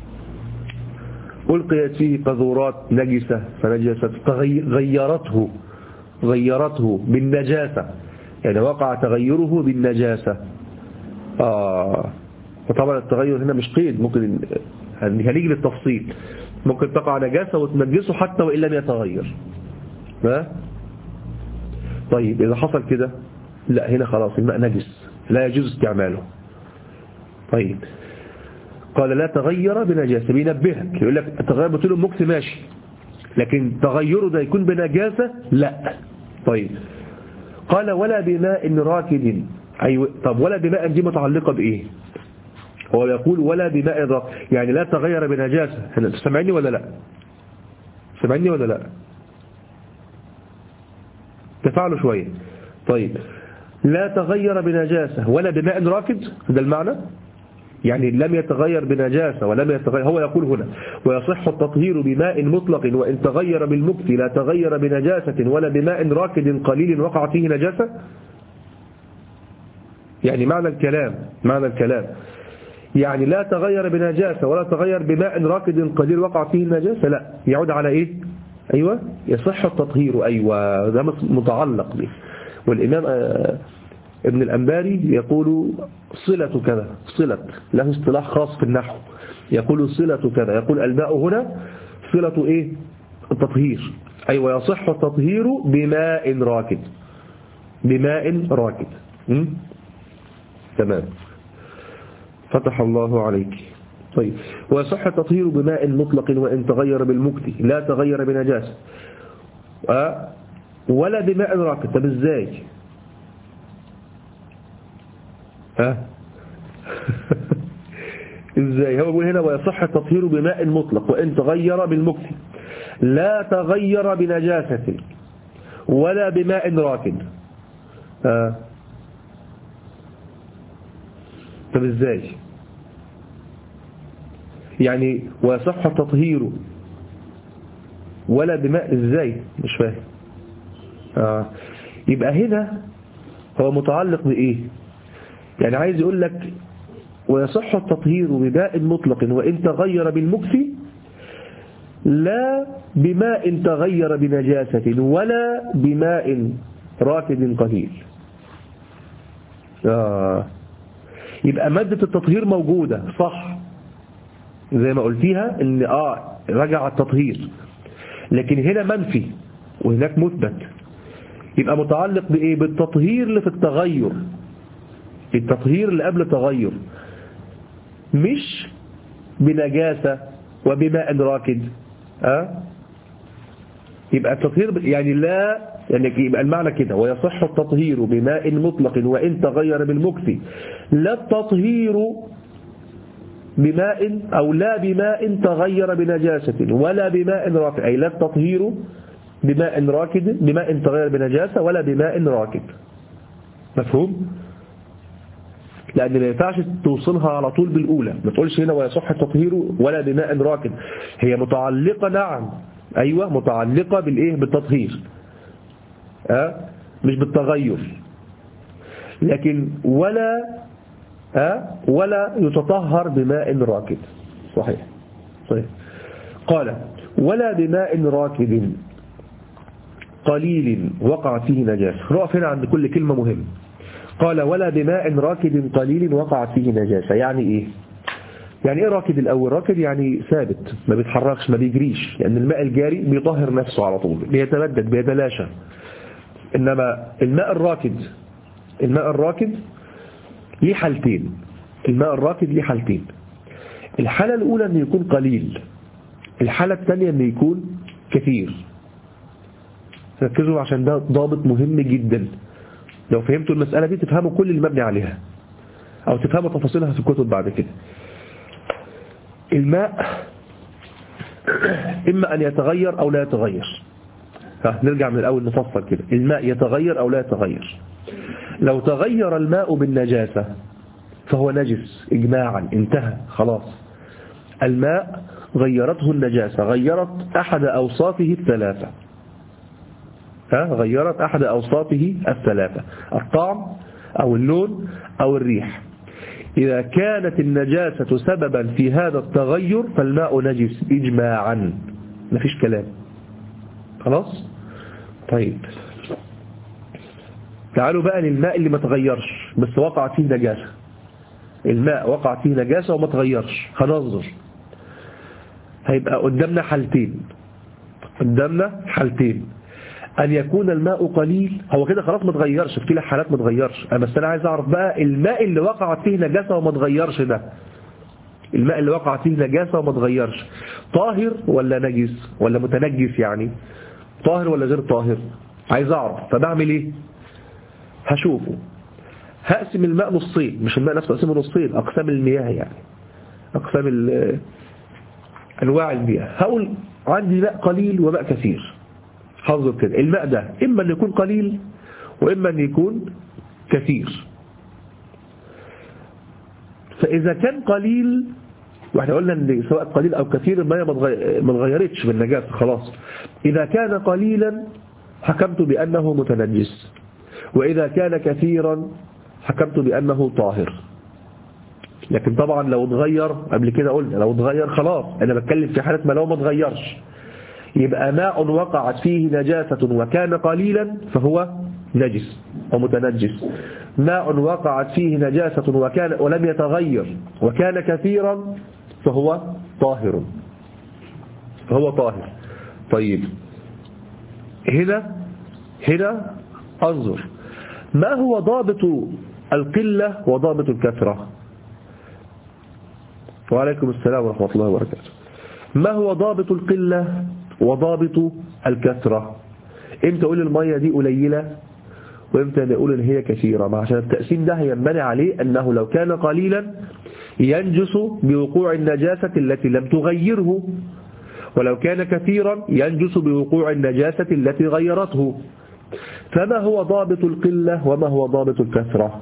ألقيت فيه قذورات نجسة فنجست، غيرته غيرته بالنجاسة، يعني وقع تغيره بالنجاسة. آه فطبعا التغير هنا مش قيد، ممكن هنيجي للتفصيل، ممكن تقع نجاسة وتنجسه حتى وإن لم يتغير. ها؟ طيب إذا حصل كده، لا هنا خلاص الماء نجس لا يجوز استعماله. طيب قال لا تغير بنجاسة، بينبهك يقول لك التغير بطول المكث ماشي، لكن تغيره ده يكون بنجاسة لا. طيب قال ولا بماء راكد، أيوة. طب ولا بماء دي متعلقة بإيه؟ هو يقول ولا بماء راكد، يعني لا تغير بنجاسة. سمعني ولا لا؟ سمعني ولا لا؟ تفعلوا شوية. طيب لا تغير بنجاسة ولا بماء راكد، ده المعنى، يعني لم يتغير بنجاسة ولم يتغير. هو يقول هنا ويصح التطهير بماء مطلق وإن تغير بالمكث، لا تغير بنجاسة ولا بماء راكد قليل وقع فيه نجاسة. يعني معنى الكلام، معنى الكلام يعني لا تغير بنجاسة ولا تغير بماء راكد قليل وقع فيه النجاسة، لا، يعود على ايه؟ ايوه يصح التطهير، ايوه ده متعلق به. والامام ابن الأنباري يقول صلة كذا، صلة له اصطلاح خاص في النحو، يقول صلة كذا، يقول الماء هنا صلة إيه؟ التطهير، أي أيوة ويصح التطهير بماء راكد، بماء راكد. م? تمام، فتح الله عليك. طيب، ويصح التطهير بماء مطلق وإن تغير بالمكت لا تغير بنجاسة، أه؟ ولا بماء راكد. طب ازاي؟ ها ازاي؟ هو بيقول هنا ويصح التطهير بماء مطلق وإن تغير بالمكت لا تغير بنجاسة ولا بماء راكد. ها طب ازاي؟ يعني ويصح التطهير ولا بماء، ازاي؟ مش فاهم. آه. يبقى هنا هو متعلق بإيه؟ يعني عايز يقول لك ويصح التطهير بماء مطلق وإن تغير بالمكث لا بماء تغير بنجاسة ولا بماء راكد قليل. آه. يبقى مادة التطهير موجودة صح زي ما قلتيها ان اه رجع التطهير، لكن هنا منفي وهناك مثبت. يبقى متعلق بايه؟ بالتطهير اللي في التغير، التطهير اللي قبل التغير، مش بنجاسة وبماء راكد. اه يبقى التطهير يعني لا، يعني يبقى المعنى كده ويصح التطهير بماء مطلق وإن تغير بالمكث لا التطهير بماء أو لا بماء تغير بنجاسة ولا بماء راكد، أي لا التطهير بماء راكد بماء تغير بنجاسة ولا بماء راكد. مفهوم؟ لأن ما ينفعش توصلها على طول بالأولى، ما تقولش هنا ويصح التطهير ولا بماء راكد، هي متعلقة نعم أيوة متعلقة بالإيه؟ بالتطهير أه؟ مش بالتغير، لكن ولا أه؟ ولا يتطهر بماء راكد. صحيح صحيح. قال ولا بماء راكد قليل وقع فيه نجاسة. نقف هنا عند كل كلمة مهمة. قال ولا بماء راكد قليل وقعت فيه نجاسة، يعني ايه؟ يعني ايه راكد الاول؟ راكد يعني ثابت ما بيتحركش ما بيجريش، يعني الماء الجاري بيطهر نفسه على طول بيتمدد بيتلاشى. انما الماء الراكد الماء الراكد ليه حالتين، الماء الراكد ليه حالتين. الحالة الاولى انه يكون قليل، الحالة الثانية انه يكون كثير. ركزوا عشان ده ضابط مهم جدا، لو فهمتوا المسألة دي تفهموا كل اللي مبني عليها أو تفهموا تفاصيلها في الكتب بعد كده. الماء إما أن يتغير أو لا يتغير. نرجع من الأول نفصل كده، الماء يتغير أو لا يتغير. لو تغير الماء بالنجاسة فهو نجس إجماعا، انتهى خلاص. الماء غيرته النجاسة، غيرت أحد أوصافه الثلاثة، ها غيرت أحد أوصافه الثلاثة، الطعم أو اللون أو الريح. إذا كانت النجاسة سببا في هذا التغير فالماء نجس إجماعا، مفيش كلام خلاص. طيب تعالوا بقى للماء اللي ما تغيرش بس وقعت فيه نجاسة. الماء وقعت فيه نجاسة وما تغيرش، هننظر هيبقى قدامنا حالتين، قدامنا حالتين. أن يكون الماء قليل، هو كده خلاص ما تغيرش، في كلا حالات ما تغيرش. بس أنا عايز أعرف بقى الماء اللي وقعت فيه نجاسة وما تغيرش ده، الماء اللي وقعت فيه نجاسة وما تغيرش طاهر ولا نجس ولا متنجس؟ يعني طاهر ولا غير طاهر؟ عايز أعرف. فبعمل إيه؟ هشوفه، هقسم الماء نصين، مش الماء نفسه أقسمه نصين، أقسام المياه يعني أقسام أنواع المياه. هقول عندي ماء قليل وماء كثير. حافظوا كده، الماء ده إما أن يكون قليل وإما أن يكون كثير. فإذا كان قليل، واحنا قلنا أن سواء قليل أو كثير الماء ما اتغيرتش بالنجاسة خلاص. إذا كان قليلا حكمت بأنه متنجس، وإذا كان كثيرا حكمت بأنه طاهر. لكن طبعا لو اتغير، قبل كده قلنا لو اتغير خلاص، أنا بتكلم في حالة ما لو ما اتغيرش، يبقى ماء وقعت فيه نجاسة وكان قليلا فهو نجس أو متنجس، ماء وقعت فيه نجاسة وكان ولم يتغير وكان كثيرا فهو طاهر فهو طاهر. طيب هنا هنا انظر ما هو ضابط القلة وضابط الكثرة. وعليكم السلام ورحمة الله وبركاته. ما هو ضابط القلة وضابط الكثرة؟ امتى اقول المية دي قليلة وامتى نقول ان هي كثيرة؟ ما عشان التقسيم ده هينبني عليه انه لو كان قليلا ينجس بوقوع النجاسة التي لم تغيره، ولو كان كثيرا ينجس بوقوع النجاسة التي غيرته. فما هو ضابط القلة وما هو ضابط الكثرة؟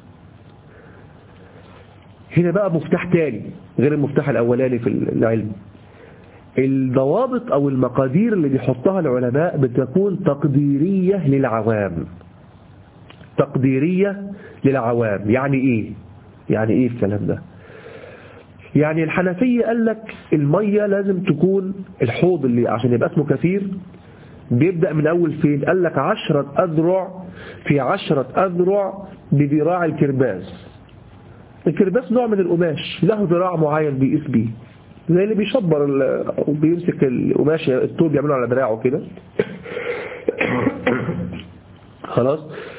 هنا بقى مفتاح تاني غير المفتاح الأولاني في العلم. الضوابط أو المقادير اللي بيحطها العلماء بتكون تقديرية للعوام. تقديرية للعوام يعني إيه؟ يعني إيه الكلام ده؟ يعني الحنفية قال لك المية لازم تكون الحوض اللي عشان يبقى اسمه كثير بيبدأ من أول فين؟ قال لك عشرة أذرع في عشرة أذرع بذراع الكرباس. الكرباس نوع من القماش له ذراع معين بيقيس بيه، زي اللي بيشبر وبيمسك القماش الطول بيعمله على دراعه كده. خلاص.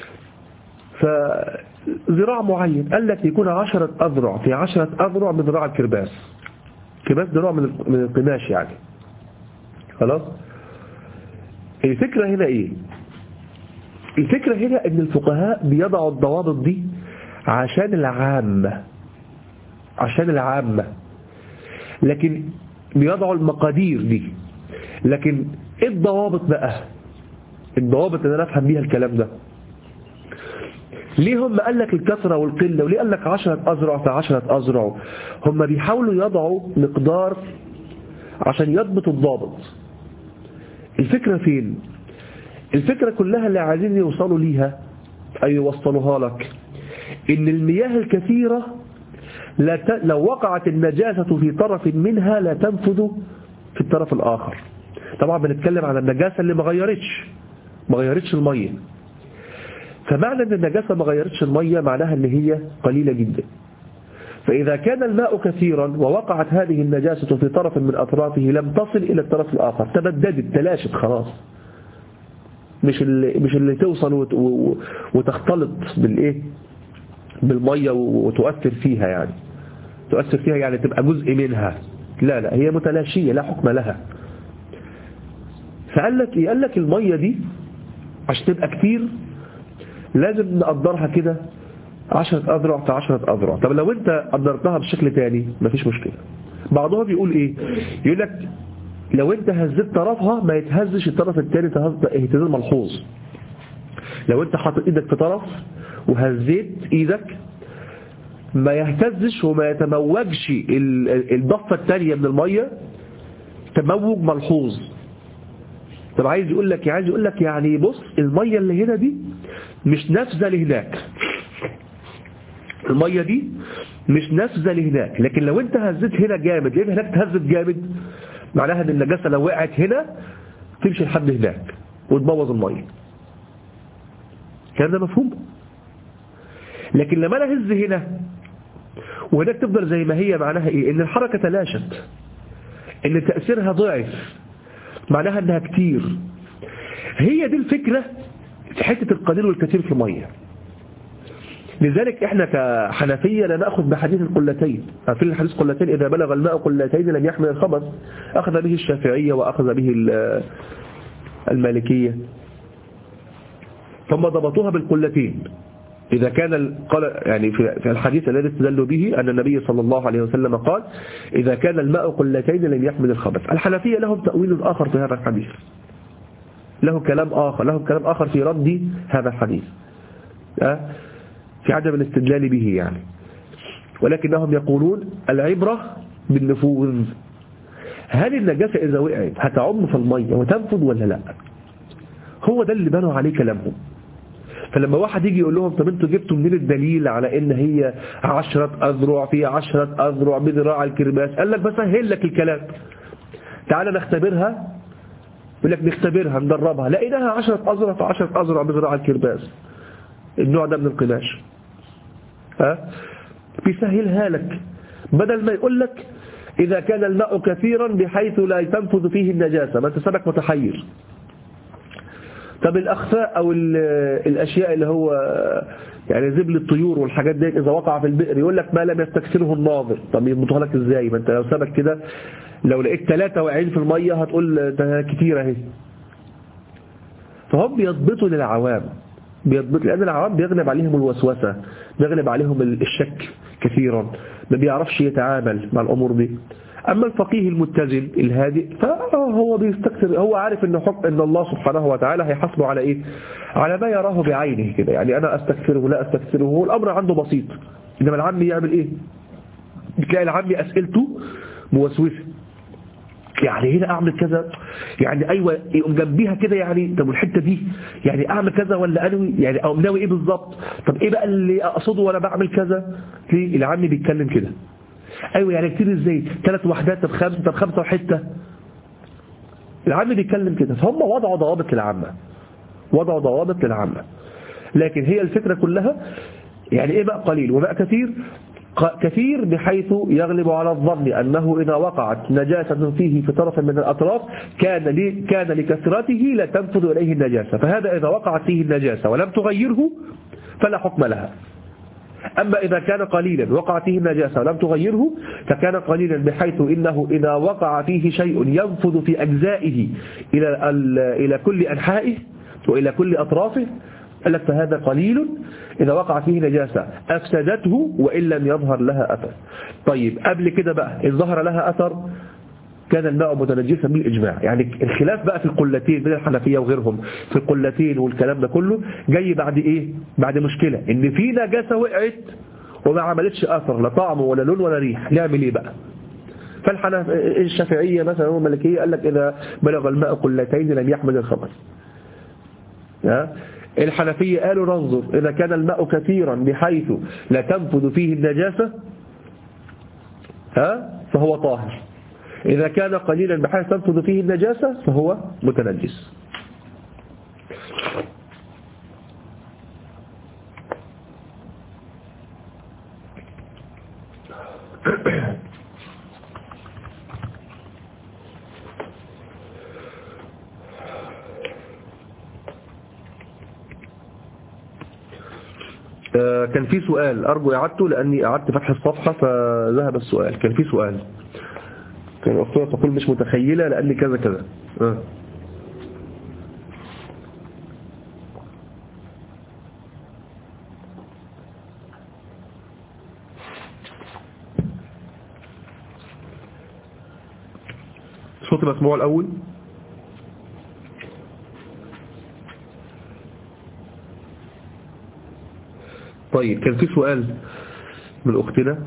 فذراع معين قال لك يكون عشرة أذرع في عشرة أذرع بذراع الكرباس. الكرباس ده نوع من القماش يعني. خلاص. الفكرة هنا ايه؟ الفكرة هنا ان الفقهاء بيضعوا الضوابط دي عشان العامة عشان العامة لكن بيضعوا المقادير دي. لكن ايه الضوابط بقى؟ الضوابط اللي انا افهم بيها الكلام ده ليه هم قال لك الكثرة والقلة وليه قال لك عشرة أذرع في عشرة أذرع؟ هم بيحاولوا يضعوا مقدار عشان يضبطوا الضابط. الفكرة فين؟ الفكرة كلها اللي عايزين يوصلوا ليها أي يوصلوها لك إن المياه الكثيرة لا ت... لو وقعت النجاسة في طرف منها لا تنفذ في الطرف الآخر. طبعا بنتكلم على النجاسة اللي ما غيرتش ما غيرتش المية. فمعنى أن النجاسة ما غيرتش المية معناها أن هي قليلة جدا. فإذا كان الماء كثيرا ووقعت هذه النجاسة في طرف من أطرافه لم تصل إلى الطرف الآخر، تبددت تلاشت خلاص، مش اللي, مش اللي توصل وت... وتختلط بالإيه بالمية وتؤثر فيها يعني تؤثر فيها يعني تبقى جزء منها. لا لا هي متلاشية لا حكم لها. فقال لك قال لك المية دي عشان تبقى كتير لازم نقدرها كده عشرة أذرع في عشرة أذرع. طب لو انت قدرتها بشكل تاني مفيش مشكلة. بعضهم بيقول ايه؟ يقول لك لو انت هزيت طرفها ما يتهزش الطرف التاني اهتزاز ملحوظ. لو انت حاطط ايدك في طرف وهزيت ايدك ما يهتزش وما يتموجش الضفة التانية من المية تموج ملحوظ. طب عايز يقول لك عايز يقول لك يعني بص المية اللي هنا دي مش نافذة لهناك. المية دي مش نافذة لهناك، لكن لو انت هزيت هنا جامد ليه هناك تهزت جامد معناها ان النجاسة لو وقعت هنا تمشي لحد هناك وتبوظ المية. كان ده مفهوم. لكن لما انا هز هنا وهناك تفضل زي ما هي معناها ايه؟ ان الحركة تلاشت، ان تأثيرها ضعف، معناها انها كتير. هي دي الفكرة في حتة القليل والكثير في المية. لذلك احنا كحنفية لا نأخذ بحديث القلتين. عارفين الحديث قلتين إذا بلغ الماء قلتين لم يحمل الخبث، أخذ به الشافعية وأخذ به المالكية. ثم ضبطوها بالقلتين. إذا كان قال يعني في الحديث الذي استدلوا به أن النبي صلى الله عليه وسلم قال إذا كان الماء قلتين لم يحمل الخبث. الحنفية لهم تأويل آخر في هذا الحديث، له كلام آخر له كلام آخر في رد هذا الحديث في عدم الاستدلال به يعني. ولكنهم يقولون العبرة بالنفوذ. هل النجاسة إذا وقعت هتعم في المية وتنفذ ولا لا؟ هو ده اللي بنوا عليه كلامهم. فلما واحد يجي يقول لهم طب انتوا جبتوا منين الدليل على ان هي عشرة أذرع في عشرة أذرع بذراع الكرباس؟ قال لك بسهل لك الكلام، تعالى نختبرها. يقول لك نختبرها ندربها، لقيناها عشرة أذرع في عشرة أذرع بذراع الكرباس. النوع ده من القماش، ها بيسهلها لك، بدل ما يقول لك إذا كان الماء كثيرا بحيث لا تنفذ فيه النجاسة، ما أنت سبك متحير. طب الأخفاء أو الأشياء اللي هو يعني زبل الطيور والحاجات دي إذا وقع في البئر يقول لك ما لم يستكثره الناظر. طب يضبطها لك إزاي؟ ما أنت لو سبك كده لو لقيت ثلاثة واقعين في المية هتقول ده كتير اهي. فهم بيضبطوا للعوام، بيضبط لأن العوام بيغلب عليهم الوسوسة، بيغلب عليهم الشك كثيرا، ما بيعرفش يتعامل مع الأمور دي. أما الفقيه المتزن الهادئ فهو بيستكثر، هو عارف إن حكم إن الله سبحانه وتعالى هيحاسبه على إيه؟ على ما يراه بعينه كده. يعني أنا أستكثره لا أستكثره، هو الأمر عنده بسيط. إنما العامي يعمل إيه؟ بتلاقي العامي أسئلته موسوسة، يعني هنا أعمل كذا، يعني أيوة يقوم جنبيها كده، يعني طب الحتة دي يعني أعمل كذا ولا أنوي، يعني أو ناوي إيه بالظبط، طب إيه بقى اللي أقصده وأنا بعمل كذا. ليه العامي بيتكلم كده؟ أيوة يعني كتير إزاي؟ ثلاث وحدات، طب خمسة، طب خمسة وحتة. العامي بيتكلم كده، فهم وضعوا ضوابط للعامة، وضعوا ضوابط للعامة. لكن هي الفكرة كلها يعني إيه بقى قليل وبقى كثير؟ كثير بحيث يغلب على الظن أنه إذا وقعت نجاسة فيه في طرف من الأطراف كان لي كان لكثرته لا تنفذ إليه النجاسة، فهذا إذا وقعت فيه النجاسة ولم تغيره فلا حكم لها. أما إذا كان قليلا وقع فيه النجاسة ولم تغيره فكان قليلا بحيث إنه إذا وقع فيه شيء ينفذ في أجزائه إلى إلى كل أنحائه وإلى كل أطرافه، قال لك فهذا قليل إذا وقع فيه نجاسة أفسدته وإن لم يظهر لها أثر. طيب قبل كده بقى إن ظهر لها أثر كان الماء متنجسا بالإجماع. يعني الخلاف بقى في القلتين بين الحنفية وغيرهم في القلتين والكلام ده كله جاي بعد إيه؟ بعد مشكلة إن في نجاسة وقعت وما عملتش أثر لا طعم ولا لون ولا ريح، نعمل إيه بقى؟ فالحنف الشافعية مثلا والمالكية قال لك إذا بلغ الماء قلتين لم يحمل الخبث. الحنفية قالوا ننظر إذا كان الماء كثيرا بحيث لا تنفذ فيه النجاسة ها فهو طاهر، إذا كان قليلا بحيث تنفذ فيه النجاسة فهو متنجس. كان في سؤال أرجو إعادته لأني أعدت فتح الصفحة فذهب السؤال. كان في سؤال، كان أختنا تقول مش متخيلة لأني كذا كذا. أه. صوتي مسموع الأول؟ طيب كان في سؤال من أختنا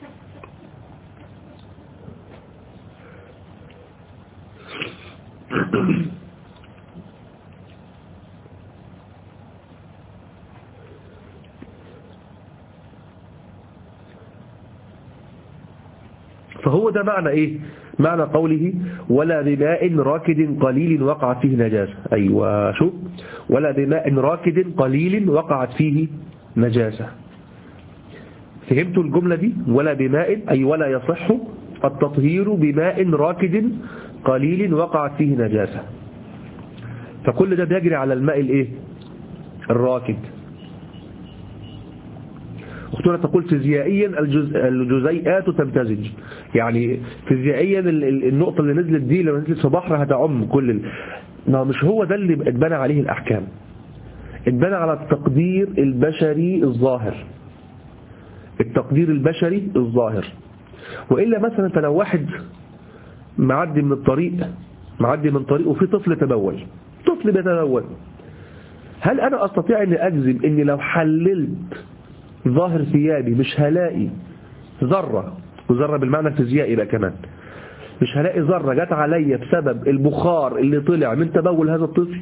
فهو ده معنى إيه؟ معنى قوله ولا بماء راكد قليل وقعت فيه نجاسة. أيوة شوف، ولا بماء راكد قليل وقعت فيه نجاسة. فهمتوا الجملة دي؟ ولا بماء أي ولا يصح التطهير بماء راكد قليل وقعت فيه نجاسة. فكل ده بيجري على الماء الايه؟ الراكد. أختنا تقول فيزيائيا الجز... الجزيئات تمتزج، يعني فيزيائيا النقطة اللي نزلت دي لما نزلت في بحر هتعم كل ال... ما مش هو ده اللي اتبنى عليه الأحكام، اتبنى على التقدير البشري الظاهر، التقدير البشري الظاهر. وإلا مثلا فلو واحد معدي من الطريق معدي من طريق وفي طفل تبول، طفل بيتبول، هل أنا أستطيع أن أجزم أني لو حللت ظاهر ثيابي مش هلاقي ذرة، وذرة بالمعنى الفيزيائي بقى كمان، مش هلاقي ذرة جت عليا بسبب البخار اللي طلع من تبول هذا الطفل؟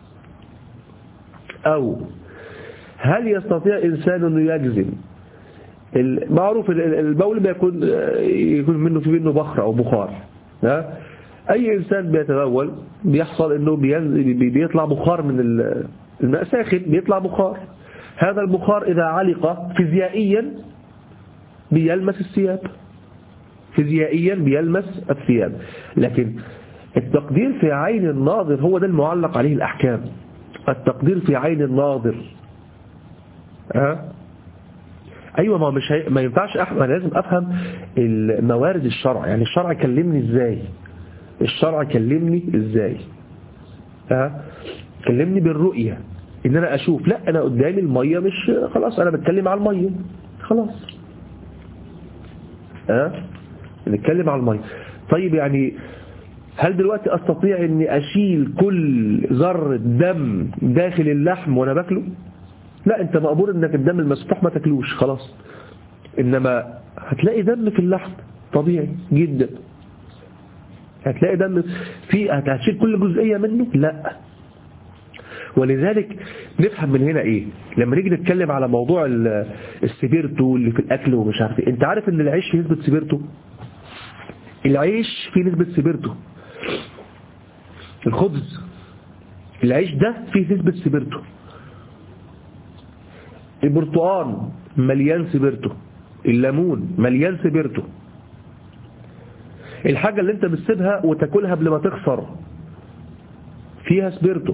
أو هل يستطيع إنسان أنه يجزم؟ معروف البول بيكون يكون منه في منه بخر أو بخار، ها؟ أي إنسان بيتبول بيحصل أنه بيطلع بخار من الماء ساخن، بيطلع بخار. هذا البخار إذا علق فيزيائيا بيلمس الثياب، فيزيائيا بيلمس الثياب، لكن التقدير في عين الناظر هو ده المعلق عليه الأحكام. التقدير في عين الناظر أه؟ أيوة، ما مش هي... ما ينفعش أحمد، أنا لازم أفهم الموارد الشرع، يعني الشرع كلمني إزاي، الشرع كلمني إزاي أه؟ كلمني بالرؤية، إن أنا أشوف، لا أنا قدامي المية، مش خلاص أنا بتكلم على المية خلاص أه؟ نتكلم على المية. طيب يعني هل دلوقتي أستطيع أني أشيل كل ذرة دم داخل اللحم وأنا باكله؟ لا، أنت مأمور أنك الدم المسفوح ما تاكلوش خلاص، إنما هتلاقي دم في اللحم طبيعي جدا، هتلاقي دم في، هتشيل كل جزئية منه؟ لا. ولذلك نفهم من هنا إيه لما نيجي نتكلم على موضوع السبيرتو اللي في الأكل ومش عارف إيه. أنت عارف أن العيش فيه نسبة سبيرتو؟ العيش فيه نسبة سبيرتو، الخبز، العيش ده فيه نسبة سبيرتو، البرتقال مليان سبيرتو، الليمون مليان سبيرتو، الحاجة اللي انت بتسيبها وتاكلها قبل ما تخسر فيها سبيرتو.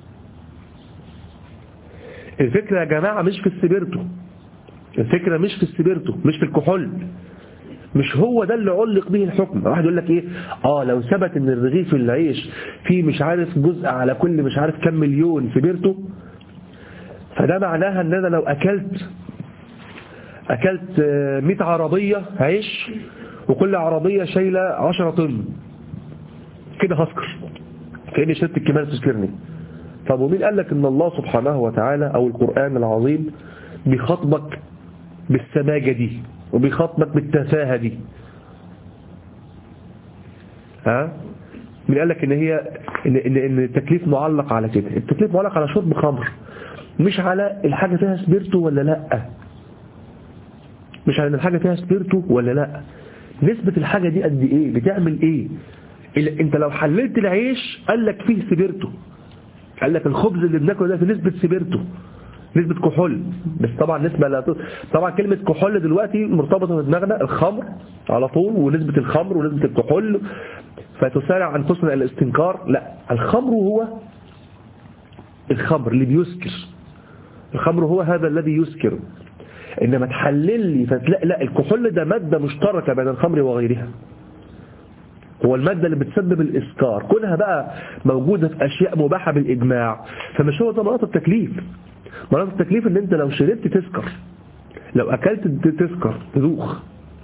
الفكرة يا جماعة مش في السبيرتو، الفكرة مش في السبيرتو، مش في الكحول، مش هو ده اللي علق به الحكم. واحد يقول لك ايه، اه لو ثبت ان الرغيف العيش فيه مش عارف جزء على كل مش عارف كم مليون سبيرتو، فده معناها ان انا لو اكلت اكلت مئة عربية عيش وكل عربية شايلة عشرة طن كده هسكر، كأني شربت الكمال تسكرني. طب ومين قال لك ان الله سبحانه وتعالى او القرآن العظيم بيخاطبك بالسماجة دي وبيخاطبك بالتفاهة دي؟ ها؟ مين قال لك ان هي ان ان, إن التكليف معلق على كده؟ التكليف معلق على شرب خمر، مش على الحاجة فيها سبيرتو ولا لا، مش على الحاجة فيها سبيرتو ولا لا، نسبة الحاجة دي قد ايه، بتعمل ايه. انت لو حللت العيش قال لك فيه سبيرتو، قال لك الخبز اللي بناكله ده فيه نسبة سبيرتو، نسبة كحول، بس طبعا نسبة لا ت... طبعا كلمة كحول دلوقتي مرتبطة في دماغنا الخمر على طول، ونسبة الخمر ونسبة الكحول، فتسارع أنفسنا إلى الاستنكار. لا، الخمر هو الخمر اللي بيسكر، الخمر هو هذا الذي يسكر، إنما تحلل لي فتلاقي لا، الكحول ده مادة مشتركة بين الخمر وغيرها، هو المادة اللي بتسبب الإسكار، كونها بقى موجودة في أشياء مباحة بالإجماع، فمش هو ده مناط التكليف. مناط التكليف ان انت لو شربت تسكر، لو اكلت تسكر تدوخ.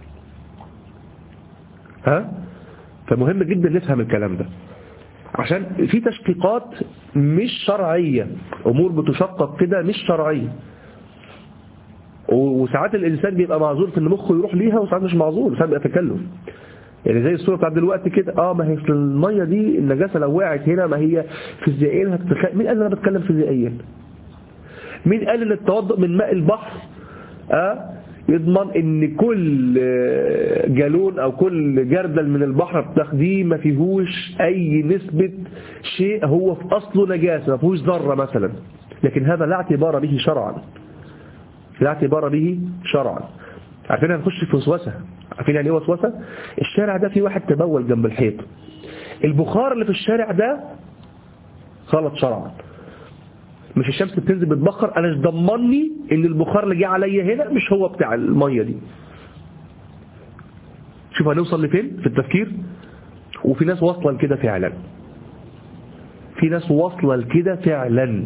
ها؟ فمهم جدا نفهم الكلام ده، عشان في تشقيقات مش شرعية، امور بتشقق كده مش شرعية، وساعات الانسان بيبقى معذور في ان مخه يروح ليها، وساعات مش معذور، ساعات بيبقى تكلف. يعني زي الصورة بتاعت دلوقتي كده، اه ما هي في المية دي النجاسة لو وقعت هنا ما هي فيزيائيا هتتخيل. مين قال انا بتكلم فيزيائيا؟ مين قال ان التوضؤ من ماء البحر اه يضمن ان كل جالون او كل جردل من البحر بتاخديه ما فيهوش اي نسبة شيء هو في اصله نجاسة، ما فيهوش ذرة مثلا، لكن هذا لا اعتبار به شرعا، لا اعتبار به شرعا. عارفين هنخش في وسوسة، عارفين يعني ايه وسوسة؟ الشارع ده فيه واحد تبول جنب الحيط، البخار اللي في الشارع ده غلط شرعا، مش الشمس بتنزل بتبخر، انا مش ضمني ان البخار اللي جه عليا هنا مش هو بتاع الميه دي. شوف هنوصل لفين في التفكير. وفي ناس واصله لكده فعلا، في ناس واصله لكده فعلا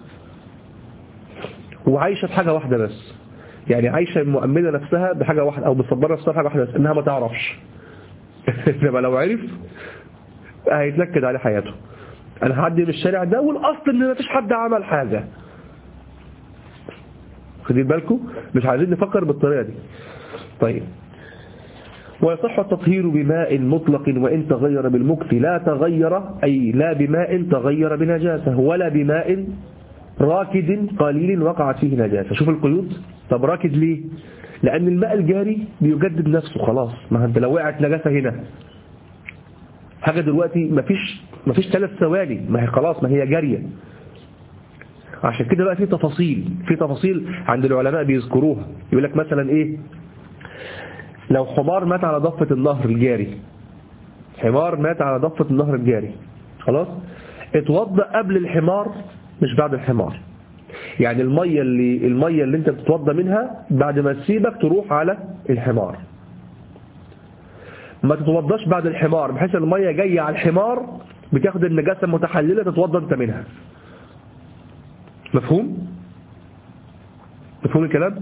وعايشه في حاجه واحده بس، يعني عايشه مؤمنه نفسها بحاجه واحده او مصبره نفسها بحاجه واحده بس، انها ما تعرفش. انما لو عرف هيتنكد عليه حياته. انا هعدي من الشارع ده والاصل ان مفيش حد عمل حاجه. خدين بالكم، مش عايزين نفكر بالطريقه دي. طيب، ويصح التطهير بماء مطلق وان تغير بالمكث لا تغير، اي لا بماء تغير بنجاسه ولا بماء راكد قليل وقعت فيه نجاسه. شوف القيود. طب راكد ليه؟ لان الماء الجاري بيجدد نفسه خلاص، ما انت لو وقعت نجاسه هنا حاجه دلوقتي مفيش مفيش ثلاث ثواني، ما هي خلاص ما هي جاريه عشان كده بقى في تفاصيل في تفاصيل عند العلماء بيذكروها. يقول لك مثلا ايه، لو حمار مات على ضفة النهر الجاري، حمار مات على ضفة النهر الجاري، خلاص اتوضأ قبل الحمار مش بعد الحمار. يعني المية اللي المية اللي انت بتتوضأ منها بعد ما تسيبك تروح على الحمار، ما تتوضاش بعد الحمار، بحيث المية جاية على الحمار بتاخد النجاسة المتحللة تتوضا انت منها. مفهوم؟ مفهوم الكلام؟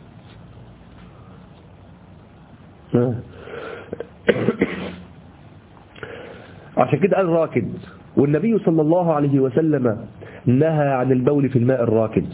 عشان كده قال راكد، والنبي صلى الله عليه وسلم نهى عن البول في الماء الراكد.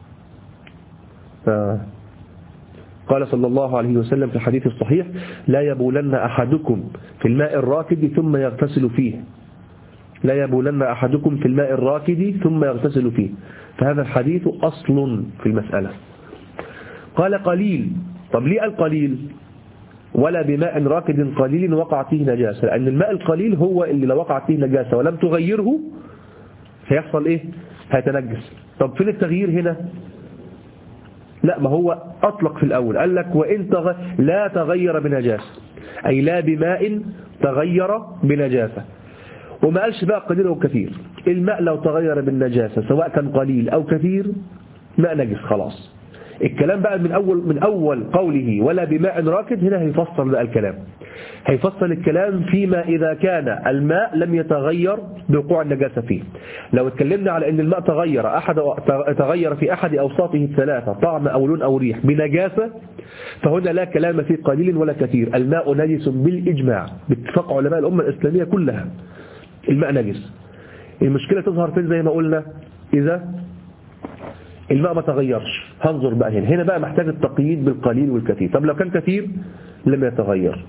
قال صلى الله عليه وسلم في الحديث الصحيح: لا يبولن أحدكم في الماء الراكد ثم يغتسل فيه، لا يبولن أحدكم في الماء الراكد ثم يغتسل فيه. فهذا الحديث أصل في المسألة. قال قليل، طب ليه قال قليل؟ ولا بماء راكد قليل وقعت فيه نجاسة، لأن الماء القليل هو اللي لو وقعت فيه نجاسة ولم تغيره هيحصل إيه؟ هيتنجس. طب فين التغيير هنا؟ لا، ما هو أطلق في الأول، قال لك وإن تغ... لا تغير بنجاسة، أي لا بماء تغير بنجاسة. وما قالش بقى قليل أو كثير. الماء لو تغير بالنجاسة سواء كان قليل أو كثير ماء نجس خلاص. الكلام بقى من أول من أول قوله ولا بماء راكد، هنا هيفصل بقى الكلام، هيفصل الكلام فيما إذا كان الماء لم يتغير بوقوع النجاسة فيه. لو اتكلمنا على أن الماء تغير أحد تغير في أحد أوصافه الثلاثة، طعم أو لون أو ريح، بنجاسة، فهنا لا كلام في قليل ولا كثير. الماء نجس بالإجماع باتفاق علماء الأمة الإسلامية كلها، الماء نجس. المشكلة تظهر فين؟ زي ما قلنا إذا الماء ما تغيرش. هنظر بقى هنا هنا بقى محتاج التقييد بالقليل والكثير. طب لو كان كثير لم يتغير.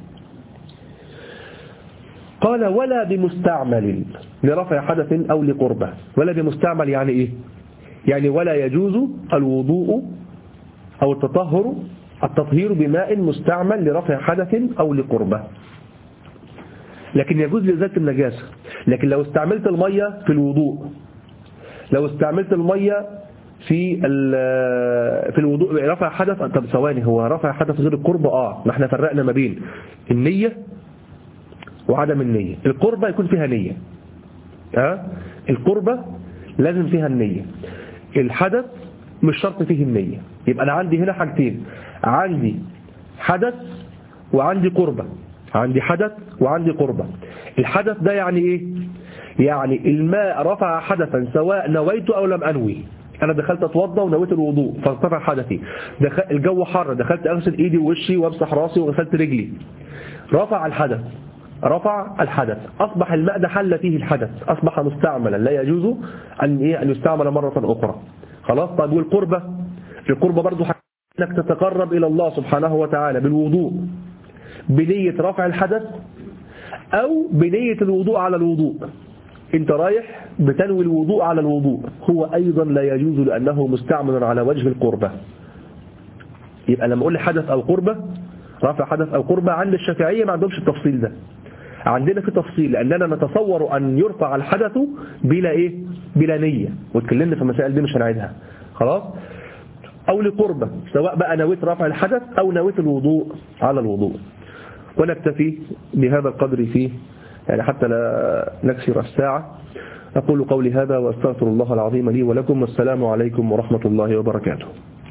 قال ولا بمستعمل لرفع حدث أو لقربة. ولا بمستعمل يعني إيه؟ يعني ولا يجوز الوضوء أو التطهر التطهير بماء مستعمل لرفع حدث أو لقربة، لكن يجوز لإزالة النجاسة. لكن لو استعملت المية في الوضوء، لو استعملت المية في في الوضوء رفع حدث، طب ثواني، هو رفع حدث غير القربة؟ اه ما احنا فرقنا ما بين النية وعدم النية. القربة يكون فيها نية، اه القربة لازم فيها النية، الحدث مش شرط فيه النية. يبقى انا عندي هنا حاجتين، عندي حدث وعندي قربة، عندي حدث وعندي قربة. الحدث ده يعني ايه؟ يعني الماء رفع حدثا سواء نويت او لم انوي. انا دخلت اتوضى ونويت الوضوء فارتفع حدثي، دخل الجو حر، دخلت اغسل ايدي ووشي وامسح راسي وغسلت رجلي، رفع الحدث، رفع الحدث، اصبح الماء ده حل فيه الحدث، اصبح مستعملا لا يجوز ان ايه ان يستعمل مرة اخرى. خلاص. طب والقربة؟ القربة برضو انك تتقرب الى الله سبحانه وتعالى بالوضوء بنية رفع الحدث او بنية الوضوء على الوضوء. انت رايح بتنوي الوضوء على الوضوء، هو ايضا لا يجوز لانه مستعمل على وجه القربة. يبقى لما اقول لي حدث او قربة، رفع حدث او قربة، عند الشافعية ما عندهمش التفصيل ده، عندنا في تفصيل، لاننا نتصور ان يرفع الحدث بلا ايه؟ بلا نية، واتكلمنا في المسائل دي مش هنعيدها. خلاص. او لقربة، سواء بقى نويت رفع الحدث او نويت الوضوء على الوضوء. ونكتفي بهذا القدر فيه يعني حتى لا نكسر الساعة. أقول قولي هذا وأستغفر الله العظيم لي ولكم، والسلام عليكم ورحمة الله وبركاته.